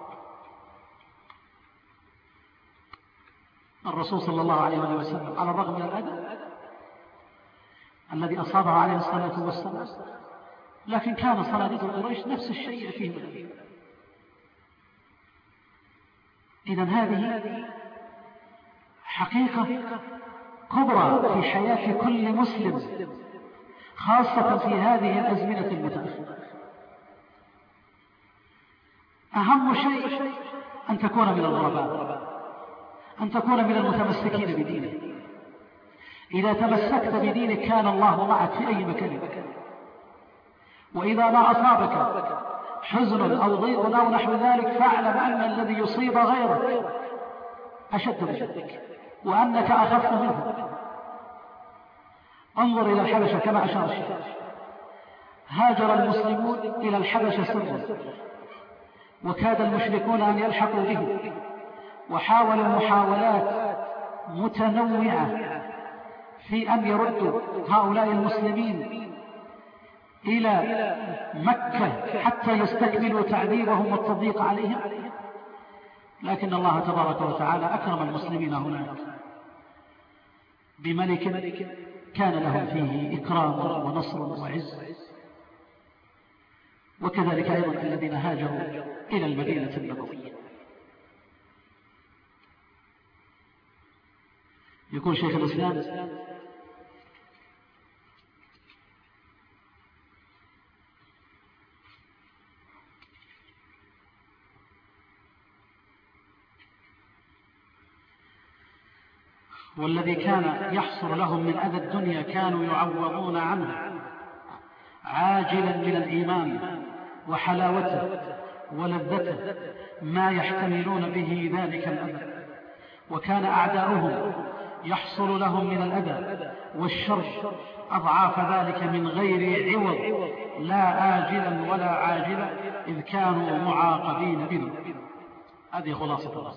الرسول صلى الله عليه وسلم على الرغم من الأذى الذي أصابه عليه الصلاة والسلام، لكن كان صناديد قريش نفس الشيء فيه من الأذى. إذن هذه حقيقة كبرى في حياة كل مسلم، خاصة في هذه الأزمنة المتأخرة. أهم شيء أن تكون من الغرباء، أن تكون من المتمسكين بدينك. إذا تمسكت بدينك كان الله معك في أي مكان، وإذا ما أصابك حزن أو ضيق أو نحو ذلك فاعلم أن الذي يصيب غيرك أشد بشدك وأنك أخف منه. انظر إلى الحبشة كما أشار الشيخ، هاجر المسلمون إلى الحبشة سرا، وكاد المشركون أن يلحقوا به، وحاولوا محاولات متنوعة في أن يردوا هؤلاء المسلمين إلى مكة حتى يستكملوا تعذيبهم والتضييق عليهم، لكن الله تبارك وتعالى أكرم المسلمين هناك بملك كان لهم فيه إكرام ونصر وعز. وكذلك أيضا الذين هاجروا إلى المدينة النبوية. يقول شيخ الإسلام: والذي كان يحصل لهم من أذى الدنيا كانوا يعوضون عنه عاجلا من الإيمان وحلاوته ولذته ما يحتملون به ذلك الأذى. وكان أعداؤهم يحصل لهم من الأذى والشر أضعاف ذلك من غير عوض، لا آجلا ولا عاجلا، إذ كانوا معاقبين به. هذه خلاصة الله.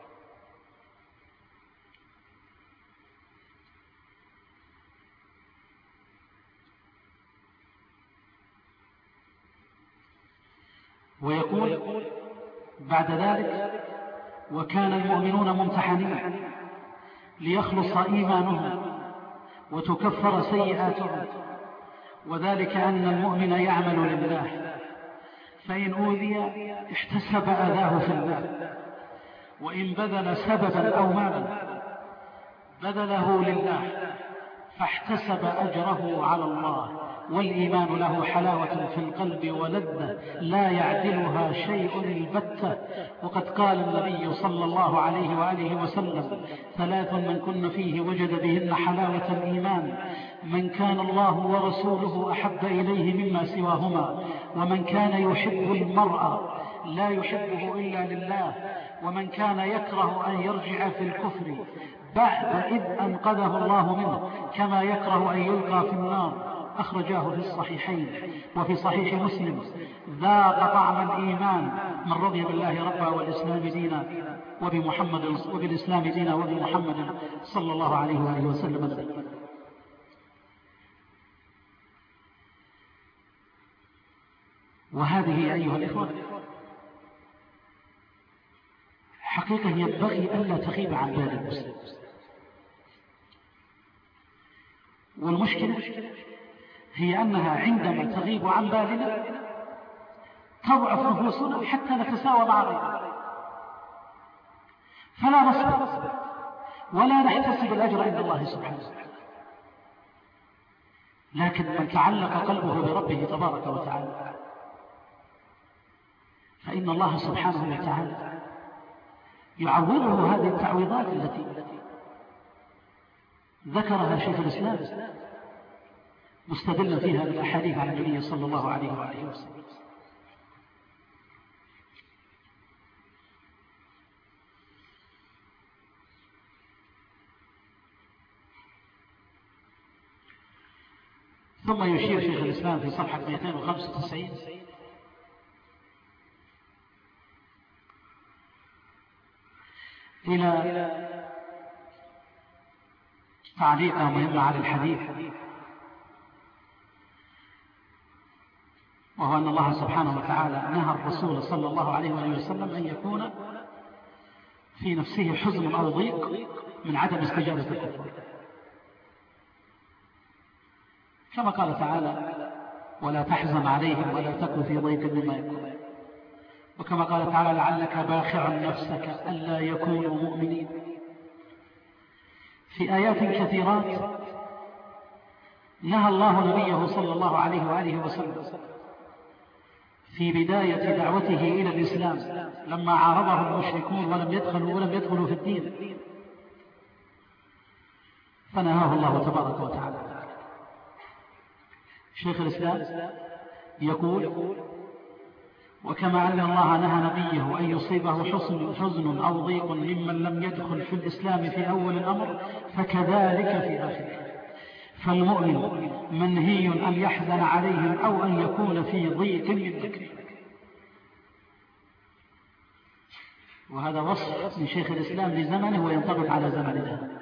ويقول بعد ذلك: وكان المؤمنون ممتحنين ليخلص إيمانهم وتكفر سيئاتهم، وذلك أن المؤمن يعمل لله، فإن أوذي احتسب أذاه في الله، وإن بذل سببا أو مالا بذله لله فاحتسب أجره على الله. والإيمان له حلاوة في القلب ولذة لا يعدلها شيء البتة. وقد قال النبي صلى الله عليه وآله وسلم: ثلاث من كن فيه وجد بهن حلاوة الإيمان: من كان الله ورسوله أحب إليه مما سواهما، ومن كان يحب المرء لا يحبه إلا لله، ومن كان يكره أن يرجع في الكفر بعد إذ أنقذه الله منه كما يكره أن يلقى في النار. أخرجاه في الصحيحين وفي صحيح مسلم: ذاق طعم الإيمان من رضي بالله ربا والإسلام دينا وبمحمد وبالإسلام دينا وبمحمد صلى الله عليه وآله وسلم. وهذه أيها الإخوة حقيقة ينبغي ألا تغيب عن بال المسلم. والمشكلة هي أنها عندما تغيب عن بالنا تضعف نفوسنا حتى نتساوى مع غيرنا، فلا نصبر ولا نحتسب الأجر عند الله سبحانه وتعالى. لكن من تعلق قلبه بربه تبارك وتعالى فإن الله سبحانه وتعالى يعوضه هذه التعويضات التي ذكرها شيخ الإسلام مستدلا فيها بالأحاديث عن النبي صلى الله عليه وآله وسلم. ثم يشير شيخ الإسلام في صفحة مئتين وخمسة وتسعين إلى تعليقة مهمة على الحديث، وهو أن الله سبحانه وتعالى نهى الرسول صلى الله عليه وسلم أن يكون في نفسه حزن أو ضيق من عدم استجابة الكفار، كما قال تعالى ولا تحزن عليهم ولا تك في ضيق مما يكون، وكما قال تعالى لعلك باخع نفسك ألا يكونوا مؤمنين. في آيات كثيرات نهى الله نبيه صلى الله عليه وآله وسلم في بداية دعوته إلى الإسلام لما عارضه المشركون ولم يدخلوا ولم يدخلوا في الدين، فنهاه الله تبارك وتعالى. شيخ الإسلام يقول وكما أن الله نهى نبيه أن يصيبه حزن, حزن أو ضيق ممن لم يدخل في الإسلام في أول الأمر فكذلك في آخره، فالمؤمن منهي أن يحزن عليهم أو أن يكون في ضيق من ذكره. وهذا وصف من شيخ الإسلام لزمنه وينطبق على زمننا.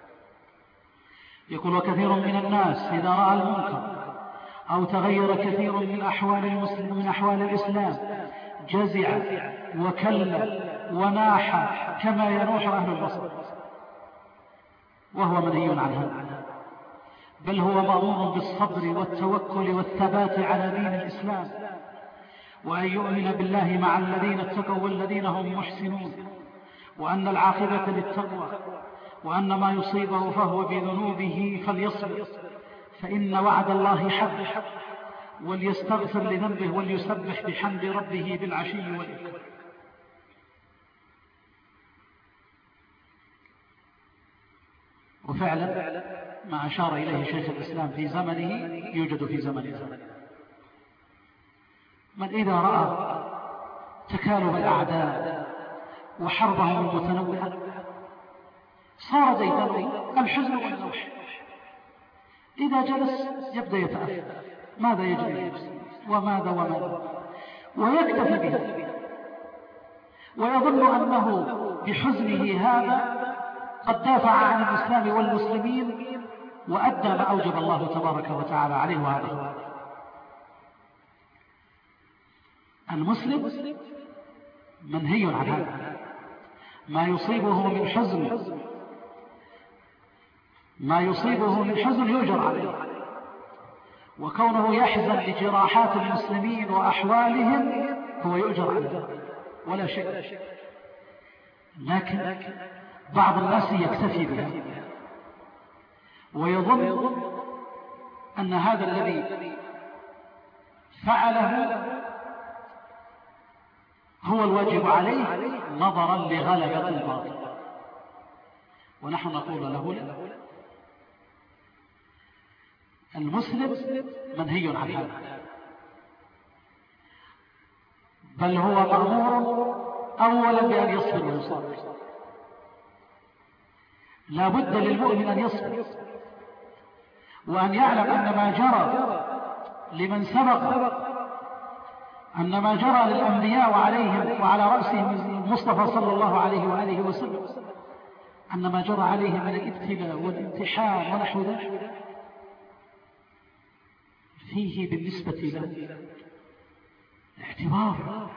يقول وكثير من الناس إذا رأى المنكر أو تغير كثير من أحوال المسلم من أحوال الإسلام جزع وكل وناح كما ينوح أهل البصر، وهو منهي عن هذا، بل هو مأمور بالصبر والتوكل والثبات على دين الإسلام، وأن يؤمن بالله مع الذين اتقوا والذين هم محسنون، وأن العاقبة للتقوى، وأن ما يصيبه فهو بذنوبه فليصبر فإن وعد الله حق، وليستغفر لذنبه وليسبح بحمد ربه بالعشي والإبكار. وفعلا ما أشار إليه شيخ الإسلام في زمنه يوجد في زمنه. من إذا رأى تكالب الأعداء وحربهم المتنوعة صار ديدنه الحزن والنوح، إذا جلس يبدأ يتأثر ماذا يجري وماذا وماذا ويكتفي به، ويظن أنه بحزنه هذا قد دافع عن الإسلام والمسلمين وأدى ما أوجب الله تبارك وتعالى عليه وعليه. المسلم منهي عن هذا، ما يصيبه من حزن ما يصيبه من حزن يؤجر عليه، وكونه يحزن لجراحات المسلمين وأحوالهم هو يؤجر عليه ولا شيء. لكن بعض الناس يكتفي بها ويظن أن هذا الذي فعله هو الواجب عليه نظرا لغلبة الباطل، ونحن نقول له لا، المسلم منهي عن هذا، بل هو مأمور أولا بأن يصبر ويصبر. لا بد للمؤمن أن يصبر وأن يعلم أن ما جرى لمن سبق، أن ما جرى للأنبياء وعليهم وعلى رأسهم المصطفى صلى الله عليه وآله وسلم، أن ما جرى عليهم من الابتلاء والامتحان ونحو ذلك فيه بالنسبة له اعتبار.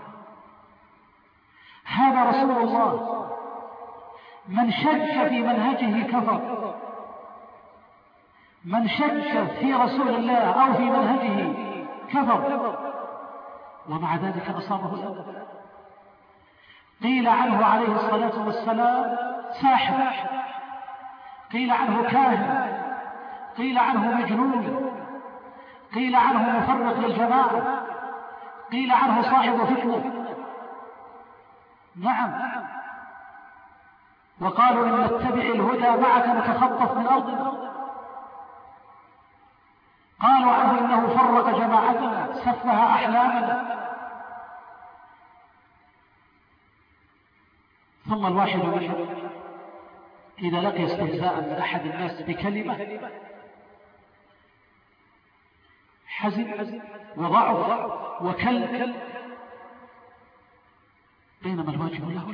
هذا رسول الله، من شك في منهجه كفر، من شك في رسول الله أو في منهجه كفر، ومع ذلك أصابه الأذى. قيل عنه عليه الصلاة والسلام ساحر، قيل عنه كاهن، قيل عنه مجنون، قيل عنه مفرق للجماعة، قيل عنه صاحب فتنة. نعم، وقالوا إن نتبع الهدى معك نتخطف من أرضنا. قالوا عنه إنه فرق جماعتنا، سفه أحلامنا. ثم الواحد منهم إذا لقي استهزاء من أحد الناس بكلمة حزن وضعف وكل، بينما الواجب له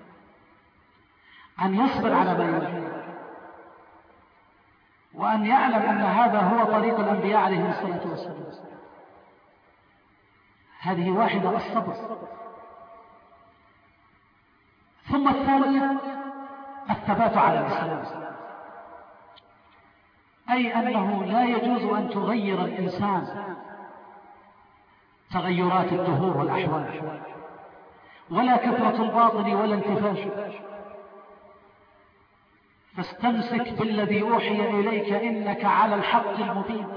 أن يصبر على ما يريد، وأن يعلم أن هذا هو طريق الأنبياء عليهم الصلاة والسلام. هذه واحدة، الصبر. ثم الثانية الثبات على الإسلام، أي أنه لا يجوز أن تغير الإنسان تغيرات الدهور والأحوال، ولا كثرة الباطل ولا انتفاشه. فاستمسك بالذي أوحي إليك إنك على الحق المبين.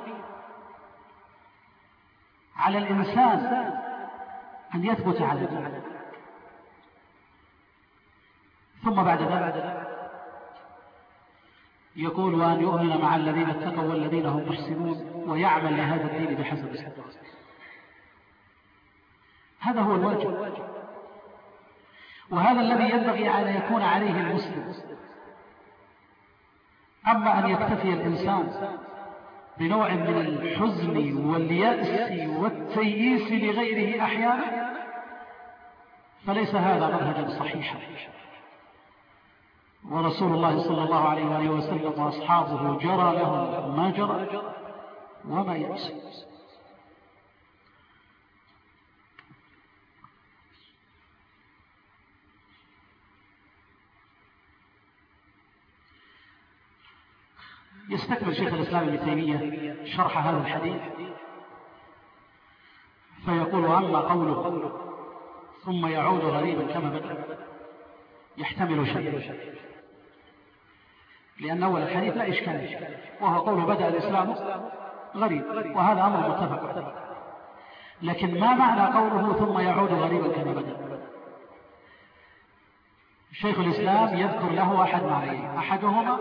على الإنسان أن يثبت على ذلك. ثم بعد ذلك يقول وأن يؤمن مع الذين اتقوا والذين هم محسنون ويعمل لهذا الدين بحسب استطاعته. هذا هو الواجب، وهذا الذي ينبغي أن يكون عليه المسلم. أما أن يكتفي الإنسان بنوع من الحزن واليأس والتيئيس لغيره أحيانا، فليس هذا منهجا صحيحا. ورسول الله صلى الله عليه وآله وسلم وأصحابه جرى لهم ما جرى وما يأس. يستكمل شيخ الإسلام ابن تيمية شرح هذا الحديث فيقول أما قوله ثم يعود غريبا كما بدأ يحتمل شيء، لأن أول الحديث لا إشكال، وهو قوله بدأ الإسلام غريب، وهذا أمر متفق. لكن ما معنى قوله ثم يعود غريبا كما بدأ؟ شيخ الإسلام يذكر له أحد معنيين، أحدهما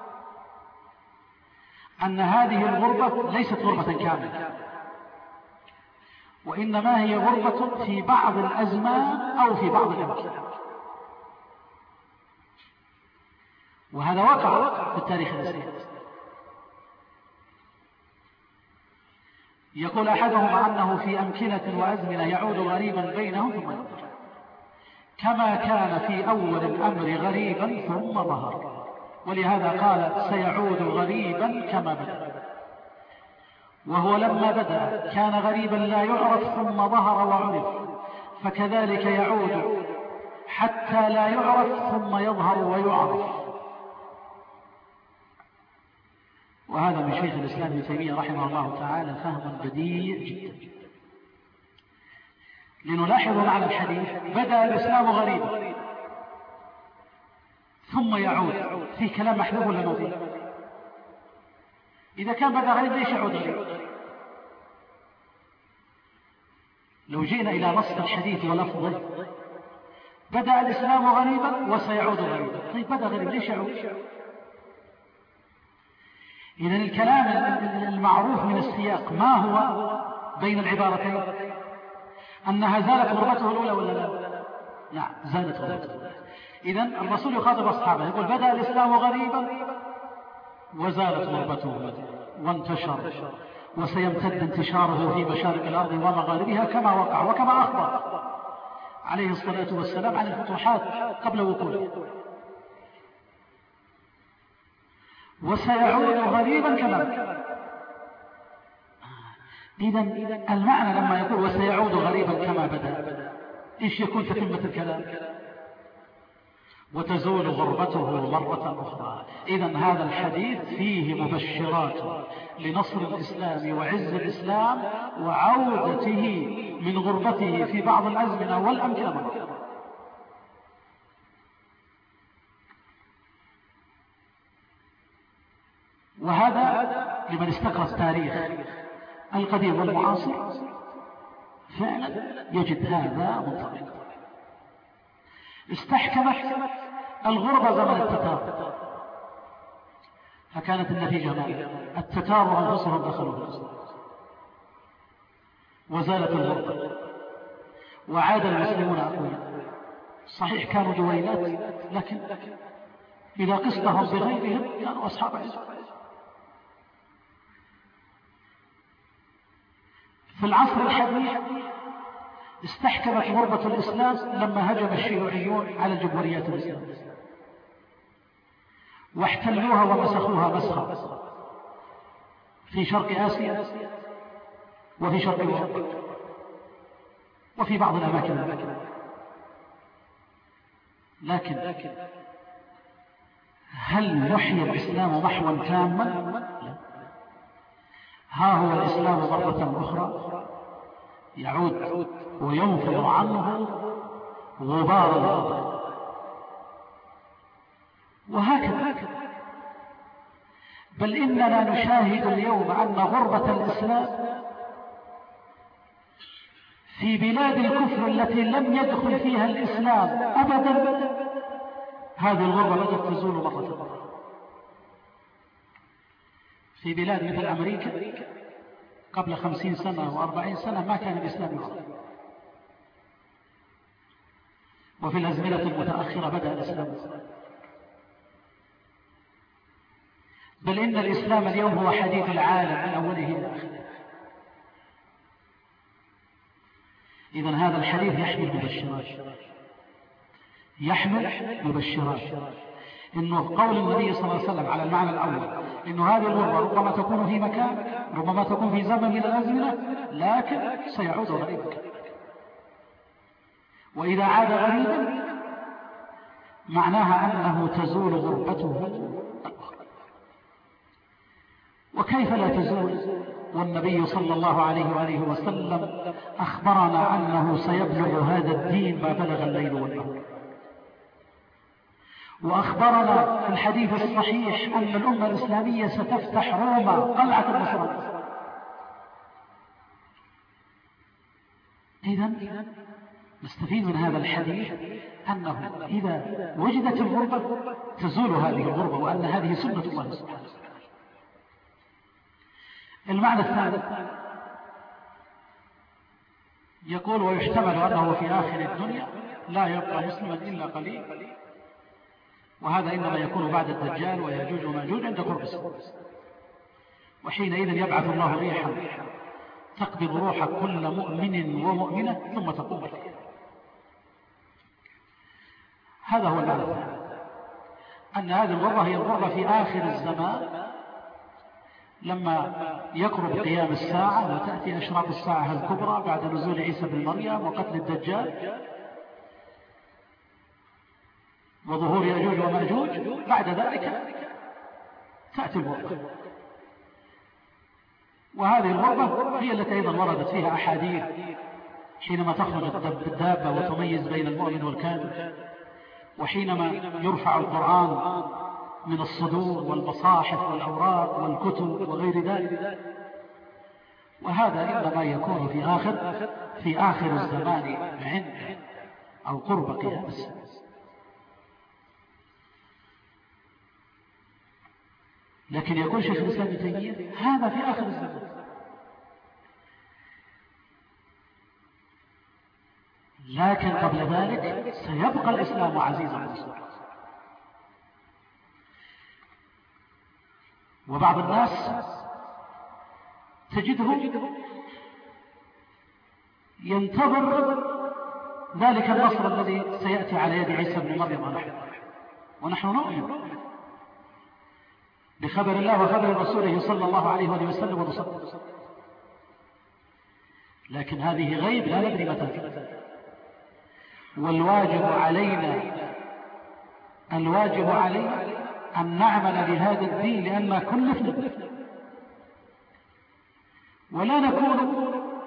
أن هذه الغربة ليست غربة كاملة، وإنما هي غربة في بعض الأزمان أو في بعض الأمكنة، وهذا وقع في التاريخ الإسلامي. يقول أحدهم أنه في أمكنة وأزمنة يعود غريبا بينهم ثم يرجع، كما كان في أول الأمر غريبا ثم ظهر، ولهذا قال سيعود غريبا كما بدأ. وهو لما بدأ كان غريبا لا يعرف ثم ظهر وعرف، فكذلك يعود حتى لا يعرف ثم يظهر ويعرف. وهذا من شيخ الإسلام ابن تيمية رحمه الله تعالى فهما بديع جدا. لنلاحظ معنى الحديث بدأ الإسلام غريبا ثم يعود، في كلام محذوف ولا موجود؟ إذا كان بدأ غريب ليش يعود غريب؟ لو جئنا إلى نص الحديث ولفظه بدأ الإسلام غريبا وسيعود غريبا، طيب بدأ غريب ليش يعود؟ إذن الكلام المعروف من السياق ما هو بين العبارتين؟ أنها زالت غربته الأولى ولا لا؟ نعم زالت غربته. إذن الرسول يخاطب أصحابه يقول بدأ الإسلام غريبا وزالت غربته وانتشر وسيمتد انتشاره في مشارق الأرض ومغاربها كما وقع وكما أخبر عليه الصلاة والسلام عن الفتوحات قبل وقوعه. وسيعود غريبا كما إذا المعنى لما يقول وسيعود غريبا كما بدأ، إيش يكون تتمة الكلام؟ وتزول غربته مرة أخرى. إذا هذا الحديث فيه مبشرات لنصر الإسلام وعز الإسلام وعودته من غربته في بعض الأزمنة والأمكنة مرة أخرى. وهذا لمن استقرأ التاريخ القديم والمعاصر فعلا يجد هذا منطبقا. استحكمت الغربة زمن التتار، فكانت النتيجة ماذا؟ التتار أنفسهم دخلوا في الإسلام وزالت الغربة وعاد المسلمون أقوياء. صحيح كانوا دويلات، لكن إذا قصتهم بغيرهم كانوا أصحاب عز. في العصر الحديث استحكمت غربة الإسلام لما هجم الشيوعيون على الجمهوريات الإسلامية واحتلوها ومسخوها مسخا في شرق آسيا وفي شرق أوروبا وفي بعض الأماكن. لكن هل يحيي الإسلام محوا تاما؟ لا. ها هو الإسلام مرة أخرى يعود وينفض عنه غبار الغربة. وهكذا بل إننا نشاهد اليوم أن غربة الإسلام في بلاد الكفر التي لم يدخل فيها الإسلام أبدا هذه الغربة بدأت تزول مرة أخرى. في بلاد مثل أمريكا قبل خمسين سنة وأربعين سنة ما كان الإسلام يغرب، وفي الأزمنة المتأخرة بدأ الإسلام، بل إن الإسلام اليوم هو حديث العالم من أوله إلى آخره. إذن هذا الحديث يحمل مبشرات، يحمل مبشرات إنه قول النبي صلى الله عليه وسلم على المعنى الأول إنه هذه الغربة ربما تكون في مكان، ربما تكون في زمن من الأزمنة، لكن سيعود غريبا. وإذا عاد غريبا معناها أنه تزول غربته الأخرى. وكيف لا تزول والنبي صلى الله عليه وآله وسلم أخبرنا أنه سيبلغ هذا الدين ما بلغ الليل والنهار، وأخبرنا في الحديث الصحيح أن الأمة الإسلامية ستفتح روما قلعة النصرانية. إذن نستفيد من هذا الحديث أنه إذا وجدت الغربة تزول هذه الغربة، وأن هذه سنة الله سبحانه وتعالى. المعنى الثالث يقول ويحتمل أنه في آخر الدنيا لا يبقى مسلما إلا قليل، وهذا إنما يكون بعد الدجال ويأجوج ومأجوج عند قرب الساعة، وحينئذ يبعث الله ريحا تقبض روح كل مؤمن ومؤمنة ثم تقوم القيامة. هذا هو المعنى الثالث، أن هذه الغربة هي الغربة في آخر الزمان لما يقرب قيام الساعة وتأتي أشراط الساعة الكبرى بعد نزول عيسى بن مريم وقتل الدجال وظهور يأجوج ومأجوج. بعد ذلك تأتي الغربة، وهذه الغربة هي التي أيضا وردت فيها أحاديث حينما تخرج الدابة وتميز بين المؤمن والكافر، وحينما يرفع القرآن من الصدور والمصاحف والأوراق والكتب وغير ذلك. وهذا إنما يكون في آخر في آخر الزمان عند أو قرب قيام الساعة. لكن يقول شيخ الإسلام ابن تيمية هذا في آخر الزمان، لكن قبل ذلك سيبقى الإسلام عزيزا منصورا. وبعض الناس تجده ينتظر ذلك النصر الذي سيأتي على يد عيسى بن مريم، ونحن نؤمن بخبر الله وخبر رسوله صلى الله عليه وسلم ونصدق. لكن هذه غيب لا ندري متى. والواجب علينا الواجب علينا أن نعمل لهذا الدين لأننا كلفنا، ولا نكون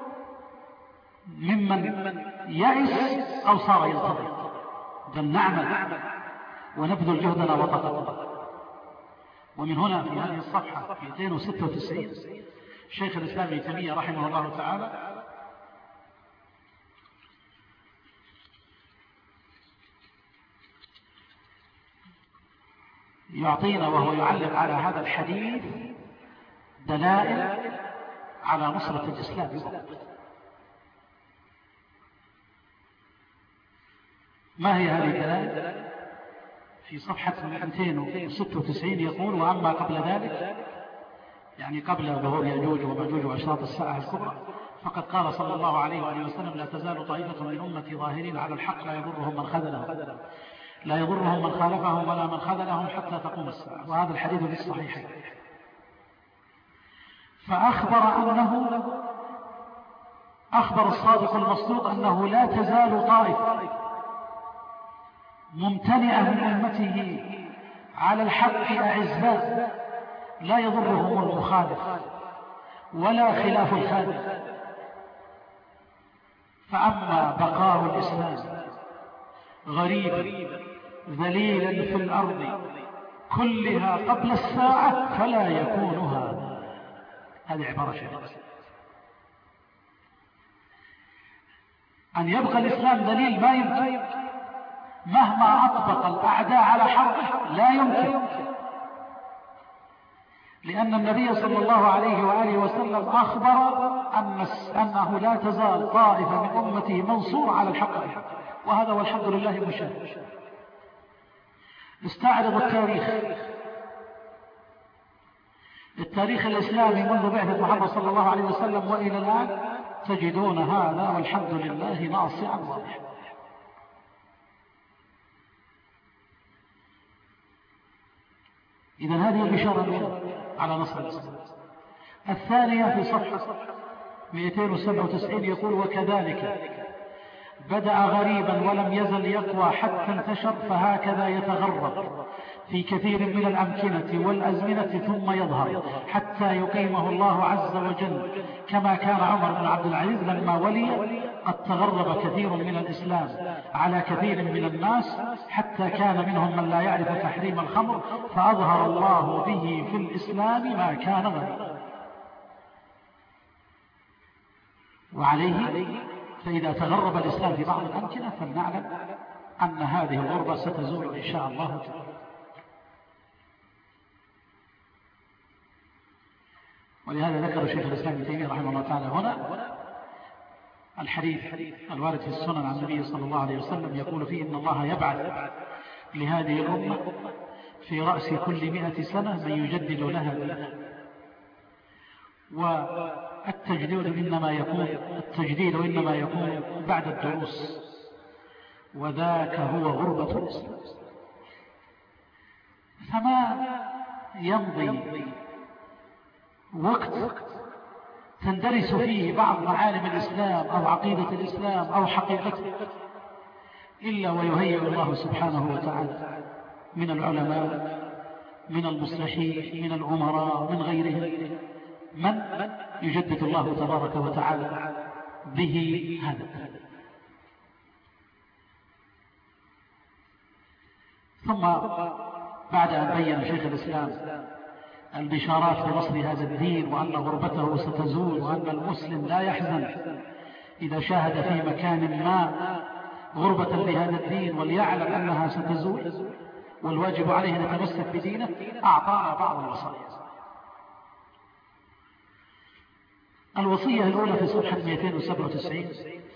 ممن يئس أو صار ينتظر، بل نعمل ونبذل جهدنا وطاقتنا. ومن هنا في هذه الصفحة مئتين وستة وتسعين شيخ الإسلام ابن تيمية رحمه الله تعالى يعطينا وهو يعلق على هذا الحديث دلائل على نصرة الإسلام. ما هي هذه الدلائل؟ في صفحة مئتين وستة وتسعين يقول: وأما قبل ذلك، يعني قبل ظهور يأجوج ومأجوج وأشراط الساعة الكبرى، فقد قال صلى الله عليه وآله وسلم: لا تزال طائفة من أمتي ظاهرين على الحق لا يضرهم من خذلهم لا يضرهم من خالفهم ولا من خذلهم حتى تقوم الساعة. وهذا الحديث في الصحيحين. فأخبر أنه أخبر الصادق المصدوق أنه لا تزال طائفة ممتلئة من أمته على الحق أعزاء لا يضرهم المخالف ولا خلاف الخالف. فأما بقاء الإسلام غريبا ذليلا في الأرض كلها قبل الساعة فلا يكون هذا. هذه عبارة شديدة. أن يبقى الإسلام ذليل ما يمكن، مهما أطبق الأعداء على حربه لا يمكن، لأن النبي صلى الله عليه وآله وسلم أخبر أن أنه لا تزال طائفة من أمته منصور على الحق، وهذا والحمد لله مشاهد. استعرض التاريخ التاريخ الإسلامي منذ بعثة محمد صلى الله عليه وسلم وإلى الآن، تجدون هذا والحمد لله ناصعا واضحا. إذن هذه البشارة على نصر الإسلام. الثانية في صفحة مئتين وسبعة وتسعين يقول: وكذلك بدأ غريبا ولم يزل يقوى حتى انتشر، فهكذا يتغرب في كثير من الأمكنة والأزمنة ثم يظهر حتى يقيمه الله عز وجل، كما كان عمر بن عبد العزيز لما ولي قد تغرب كثير من الإسلام على كثير من الناس، حتى كان منهم من لا يعرف تحريم الخمر، فأظهر الله به في الإسلام ما كان غريبا. وعليه فإذا تغرب الإسلام في بعض الأمكنة فلنعلم أن هذه الغربة ستزول إن شاء الله تعالى. ولهذا ذكر شيخ الإسلام ابن تيمية رحمه الله تعالى هنا الحديث الوارد في السنن عن النبي صلى الله عليه وسلم يقول فيه: إن الله يبعث لهذه الأمة في رأس كل مئة سنة من يجدد لها دينها. والتجديد إنما يكون التجديد إنما يكون بعد الدروس، وذاك هو غربة الإسلام. فما يمضي وقت تندرس فيه بعض معالم الإسلام أو عقيدة الإسلام أو حقيقته إلا ويهيئ الله سبحانه وتعالى من العلماء، من المصلحين، من الأمراء، من غيرهم، من يجدد الله تبارك وتعالى به هذا. ثم بعد أن بين شيخ الإسلام البشارات بنصر هذا الدين وأن غربته ستزول وأن المسلم لا يحزن إذا شاهد في مكان ما غربة لهذا الدين وليعلم أنها ستزول والواجب عليه أن يتمسك بدينه، أعطانا بعض الوصايا. الوصية الأولى في صفحة مئتين وسبعة وتسعين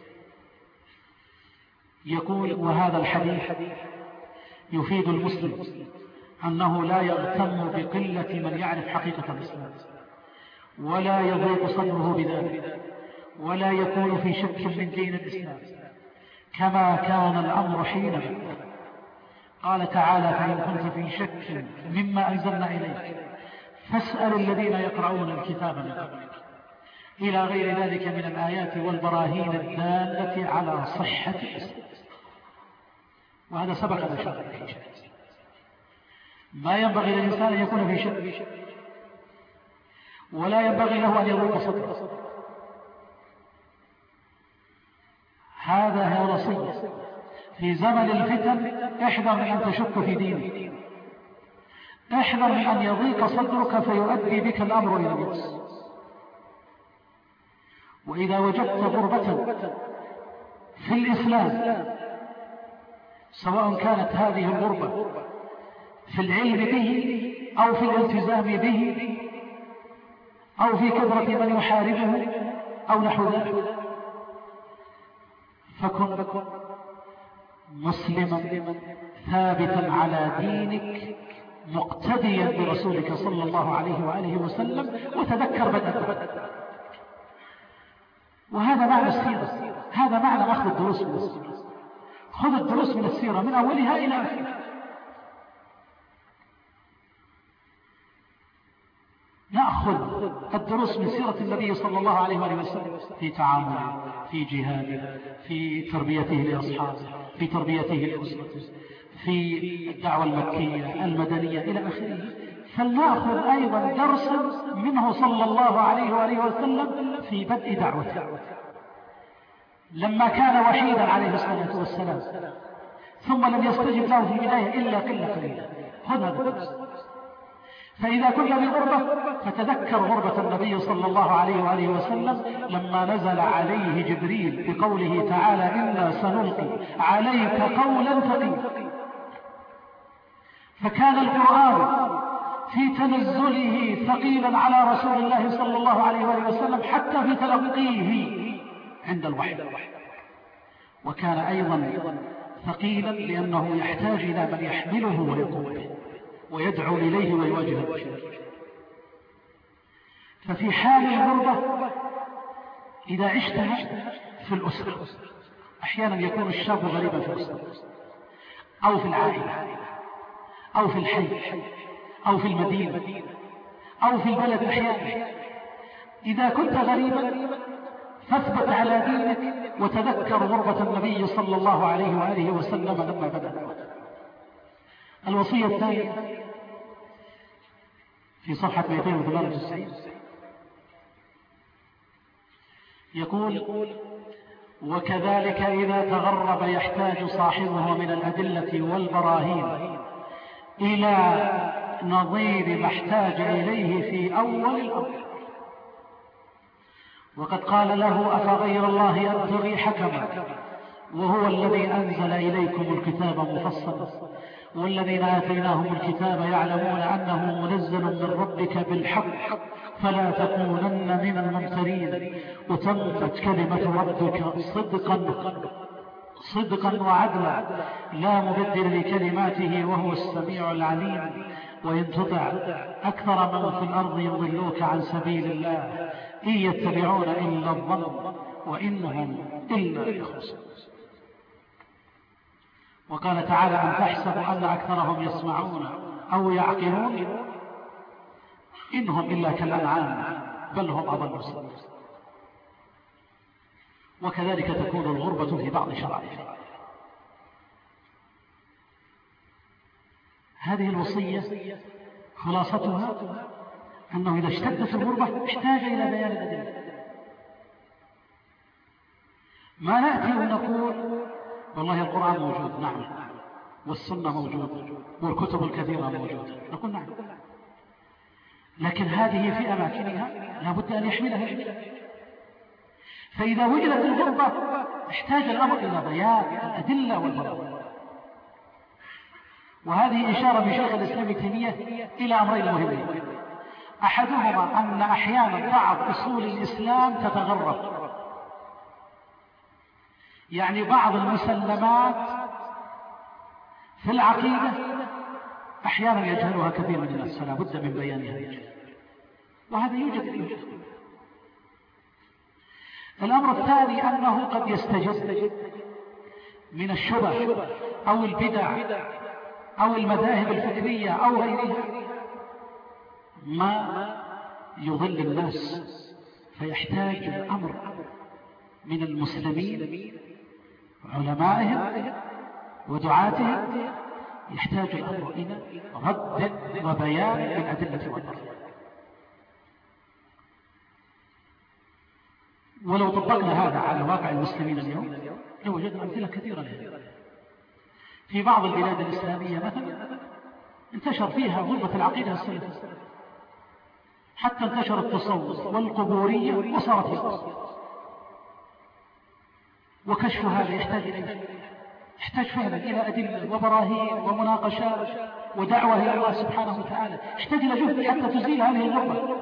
يقول: وهذا الحديث يفيد المسلم أنه لا يغتم بقلة من يعرف حقيقة الإسلام، ولا يضيق صدره بذلك، ولا يكون في شك من دين الإسلام، كما كان الأمر حين قال تعالى: فإن كنت في شك مما أنزلنا إليك فاسأل الذين يقرؤون الكتاب من قبلك إلى غير ذلك من الآيات والبراهين الدالة على صحة الإسلام. وهذا سبق الإشارة إليه. ما ينبغي للإنسان أن يكون في شك، ولا ينبغي له أن يضيق صدره. هذا هو الوصية. في زمن الفتن احذر من أن تشك في دينك، احذر من أن يضيق صدرك فيؤدي بك الأمر إلى اليأس. وإذا وجدت غربة في الإسلام، سواء كانت هذه الغربة في العلم به أو في الالتزام به أو في كثرة من يحاربه أو نحو ذلك، فكن مسلما ثابتا على دينك مقتديا برسولك صلى الله عليه وآله وسلم، وتذكر بدءا. وهذا معنى السيرة، هذا معنى أخذ الدروس من السيرة. خذ الدروس من السيرة من أولها إلى آخرها. نأخذ الدروس من سيرة النبي صلى الله عليه وآله وسلم في تعامله، في جهاده، في تربيته لأصحابه، في تربيته لأسرته، في الدعوة المكية المدنية إلى آخره. فلنأخذ أيضا درسا منه صلى الله عليه وآله وسلم في بدء دعوته، لما كان وحيدا عليه الصلاة والسلام ثم لم يستجب له في البداية إلا قلة قليلة. خذ هذا الدرس. فإذا كنت بغربة فتذكر غربة النبي صلى الله عليه وآله وسلم لما نزل عليه جبريل بقوله تعالى إنا سنلقي عليك قولا ثقيلا. فكان القرآن في تنزله ثقيلا على رسول الله صلى الله عليه وآله وسلم حتى في تلقيه عند الوحي، وكان أيضا ثقيلا لأنه يحتاج إلى من يحمله ويقوم به ويدعو إليه ويواجه البشر. ففي حال الغربة إذا عشتها في الأسرة، أحيانا يكون الشاب غريبا في الأسرة أو في العائلة أو في الحي أو في المدينة أو في البلد أحيانا. إذا كنت غريبا فاثبت على دينك وتذكر غربة النبي صلى الله عليه وآله وسلم لما بدأ. الوصية الثانية في صفحة مئتين وثمانية وتسعين يقول: وكذلك إذا تغرب يحتاج صاحبه من الأدلة والبراهين إلى نظير ما احتاج إليه في أول الأمر. وقد قال له: أفغير الله أبتغي حكما وهو الذي أنزل إليكم الكتاب مفصلا والذين آتيناهم الكتاب يعلمون أنه منزل من ربك بالحق فلا تكونن من الممترين وتمت كلمة ربك صدقا صدقا وعدلا لا مبدل لكلماته وهو السميع العليم وإن تطع أكثر من في الأرض يضلوك عن سبيل الله إن يتبعون إلا الظن وإنهم إلا يخرصون. وقال تعالى: أن تحسب أن أكثرهم يسمعون أو يعقلون إنهم إلا كالأنعام بل هم أضل سبيلا. وكذلك تكون الغربة في بعض شرائعها. هذه الوصية خلاصتها أنه إذا اشتدت الغربة احتاج إلى بيان الأدلة. ما نأتي ونقول والله القرآن موجود، نعم، والسنة موجودة والكتب الكثيرة موجودة، نقول نعم، لكن هذه في أماكنها لابد أن يحملها. فإذا وجدت الغربة احتاج الأمر إلى بيان الأدلة والبراهين. وهذه إشارة من شيخ الإسلام ابن تيمية إلى أمرين مهمين: أحدهما أن أحيانا بعض أصول الإسلام تتغرب، يعني بعض المسلمات في العقيدة أحيانا يجهلها كثير من الناس فلا بد من بيانها، وهذا يوجد فيه. الأمر الثاني أنه قد يستجد من الشبه أو البدع أو المذاهب الفكرية أو غيرها ما يضل الناس فيحتاج الأمر من المسلمين علمائهم ودعاتهم، يحتاج الأمر إلى رد وبيان للأدلة والبراهين. ولو طبقنا هذا على واقع المسلمين اليوم لوجدنا أمثلة كثيرة لها. في بعض البلاد الإسلامية مثلا انتشر فيها غربة العقيدة السلفية، حتى انتشر التصوف والقبورية وصارت هي. وكشف هذا يحتاج إليه، يحتاج فعلا إلى أدلة وبراهين ومناقشات ودعوة إلى الله سبحانه وتعالى، يحتاج إلى جهد حتى تزيل هذه الغربة.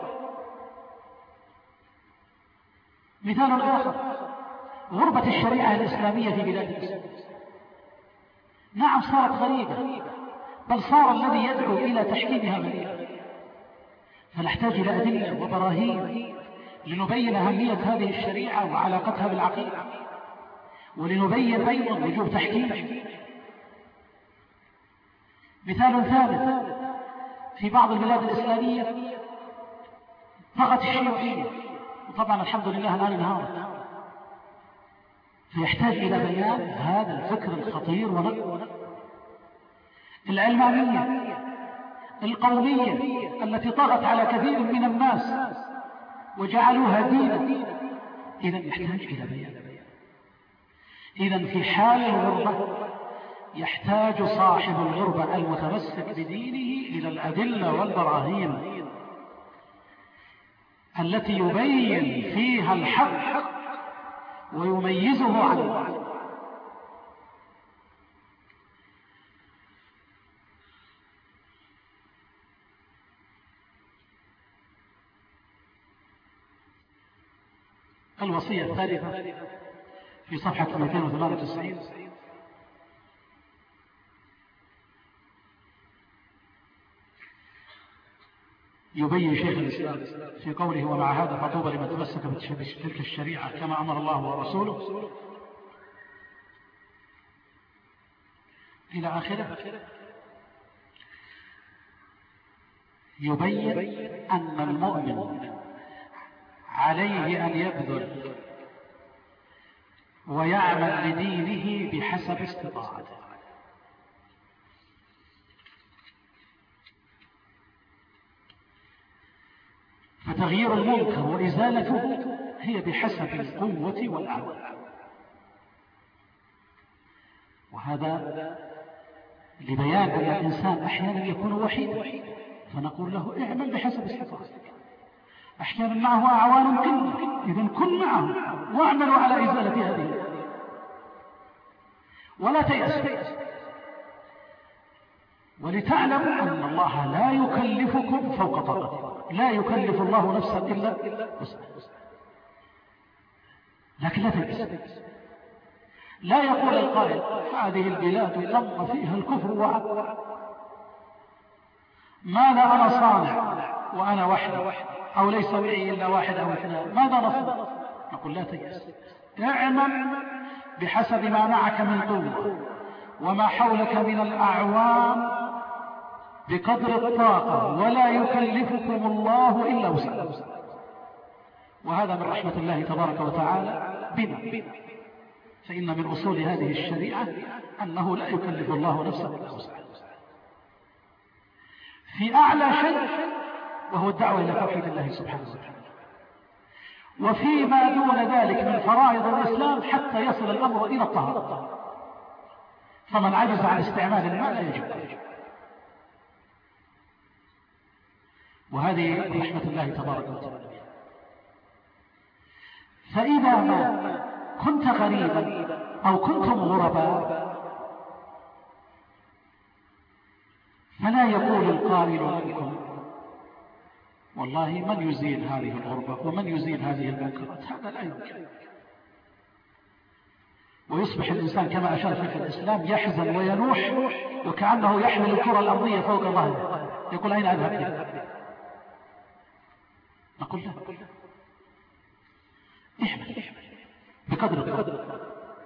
مثال آخر غربة الشريعة الإسلامية في بلاد الإسلام. نعم صارت غريبة، بل صار الذي يدعو إلى تحكيمها غريبا، فنحتاج إلى أدلة وبراهين لنبين أهمية هذه الشريعة وعلاقتها بالعقيدة، ولنبين أيضا وجوب تحكيمها. مثال ثالث في بعض البلاد الإسلامية طغت الشيوعية، وطبعا الحمد لله الآن انهارت، فيحتاج إلى بيان هذا الفكر الخطير ونقل. العلمانية القومية التي طغت على كثير من الناس وجعلوها دينا، إذا يحتاج إلى بيان. إذا في حال الغربة يحتاج صاحب الغربة المتمسك بدينه إلى الأدلة والبراهين التي يبين فيها الحق ويميزه عن الباطل. الوصية الثالثة في صفحة مئتين وثمانية وتسعين يبين شيخ الإسلام في قوله: ومع هذا فطوبى لمن تمسك بتلك الشريعة كما أمر الله ورسوله إلى آخره. يبين أن المؤمن عليه أن يبذل ويعمل لدينه بحسب استطاعته، فتغيير المنكر وإزالته هي بحسب القوة والعون. وهذا لبيان أن الإنسان أحيانا يكون وحيدا، فنقول له اعمل بحسب استطاعتك. أحيانا معه أعوان قلة، إذن كن معه واعملوا على إزالة هذه ولا تيأس. ولتعلموا أن الله لا يكلفكم فوق طاقتكم، لا يكلف الله نفسا إلا وسعها، لكن لا تيأس. لا يقول القائل هذه البلاد تم فيها الكفر وعد، ماذا أنا صانع وأنا وحدي، أو ليس معي إلا واحد أو اثنان، ماذا نصنع؟ نقول لا تيأس، اعمل بحسب ما معك من قوة وما حولك من الأعوان بقدر الطاقة، ولا يكلفكم الله إلا وسعه. وهذا من رحمة الله تبارك وتعالى بنا، فإن من أصول هذه الشريعة أنه لا يكلف الله نفسا إلا وسعها في أعلى شيء، وهو الدعوة إلى توحيد الله سبحانه وتعالى، وفيما دون ذلك من فرائض الإسلام حتى يصل الأمر إلى الطهارة. فمن عجز عن استعمال الماء لا يجب. وهذه رحمة الله تبارك وتعالى. فإذا ما كنت غريبا أو كنتم غرباء فلا يقول القائل منكم والله من يزيل هذه الغربة ومن يزيل هذه المنكرات، هذا لا يمكن. ويصبح الإنسان كما أشار في الإسلام يحزن وينوح وكأنه يحمل الكرة الأرضية فوق ظهره، يقول أين أذهب إليه؟ نقول لا، احمل بقدر الطاقة.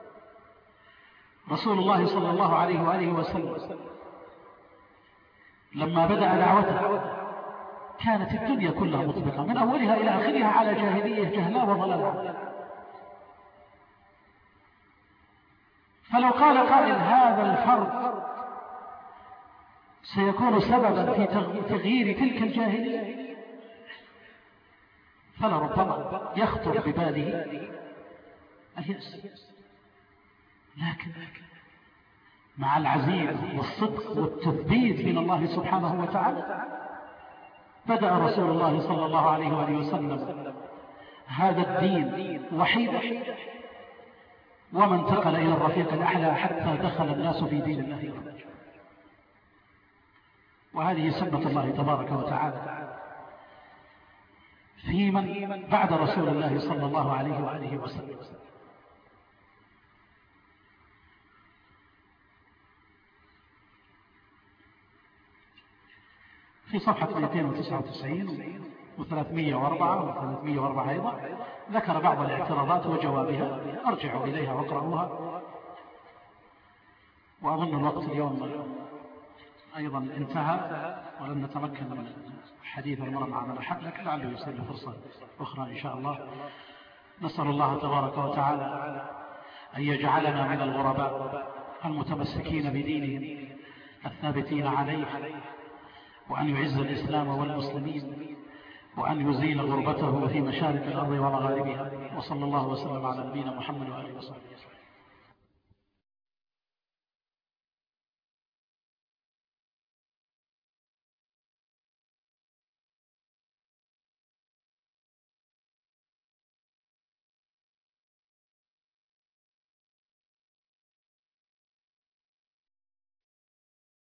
رسول الله صلى الله عليه وآله وسلم لما بدأ دعوته كانت الدنيا كلها مطبقة من أولها إلى آخرها على جاهلية جهلاء وضلال. فلو قال قائل هذا الفرق سيكون سببا في تغيير تلك الجاهلية، فلربما يخطر بباله اليأس، لكن مع العزيمة والصدق والتثبيت من الله سبحانه وتعالى بدأ رسول الله صلى الله عليه وآله وسلم هذا الدين وحيدا، وما انتقل إلى الرفيق الأعلى حتى دخل الناس في دين الله أفواجا. وهذه سنة الله تبارك وتعالى في من بعد رسول الله صلى الله عليه وآله وسلم. في صفحة مئتين وتسعة وتسعين وثلاثمئة وأربعة وثلاثمئة وأربعة أيضا ذكر بعض الاعتراضات وجوابها، أرجعوا إليها واقرأوها. وأظن الوقت اليوم أيضا انتهى ولن نتمكن من حديث المرة مع من أحد، لكن لعله يصير فرصة أخرى إن شاء الله. نسأل الله تبارك وتعالى أن يجعلنا من الغرباء المتمسكين بدينهم الثابتين عليه، وأن يعز الإسلام والمسلمين، وأن يزيل غربته في مشارق الأرض ومغاربها. وصلى الله وسلم على نبينا محمد وآله وصحبه وسلم.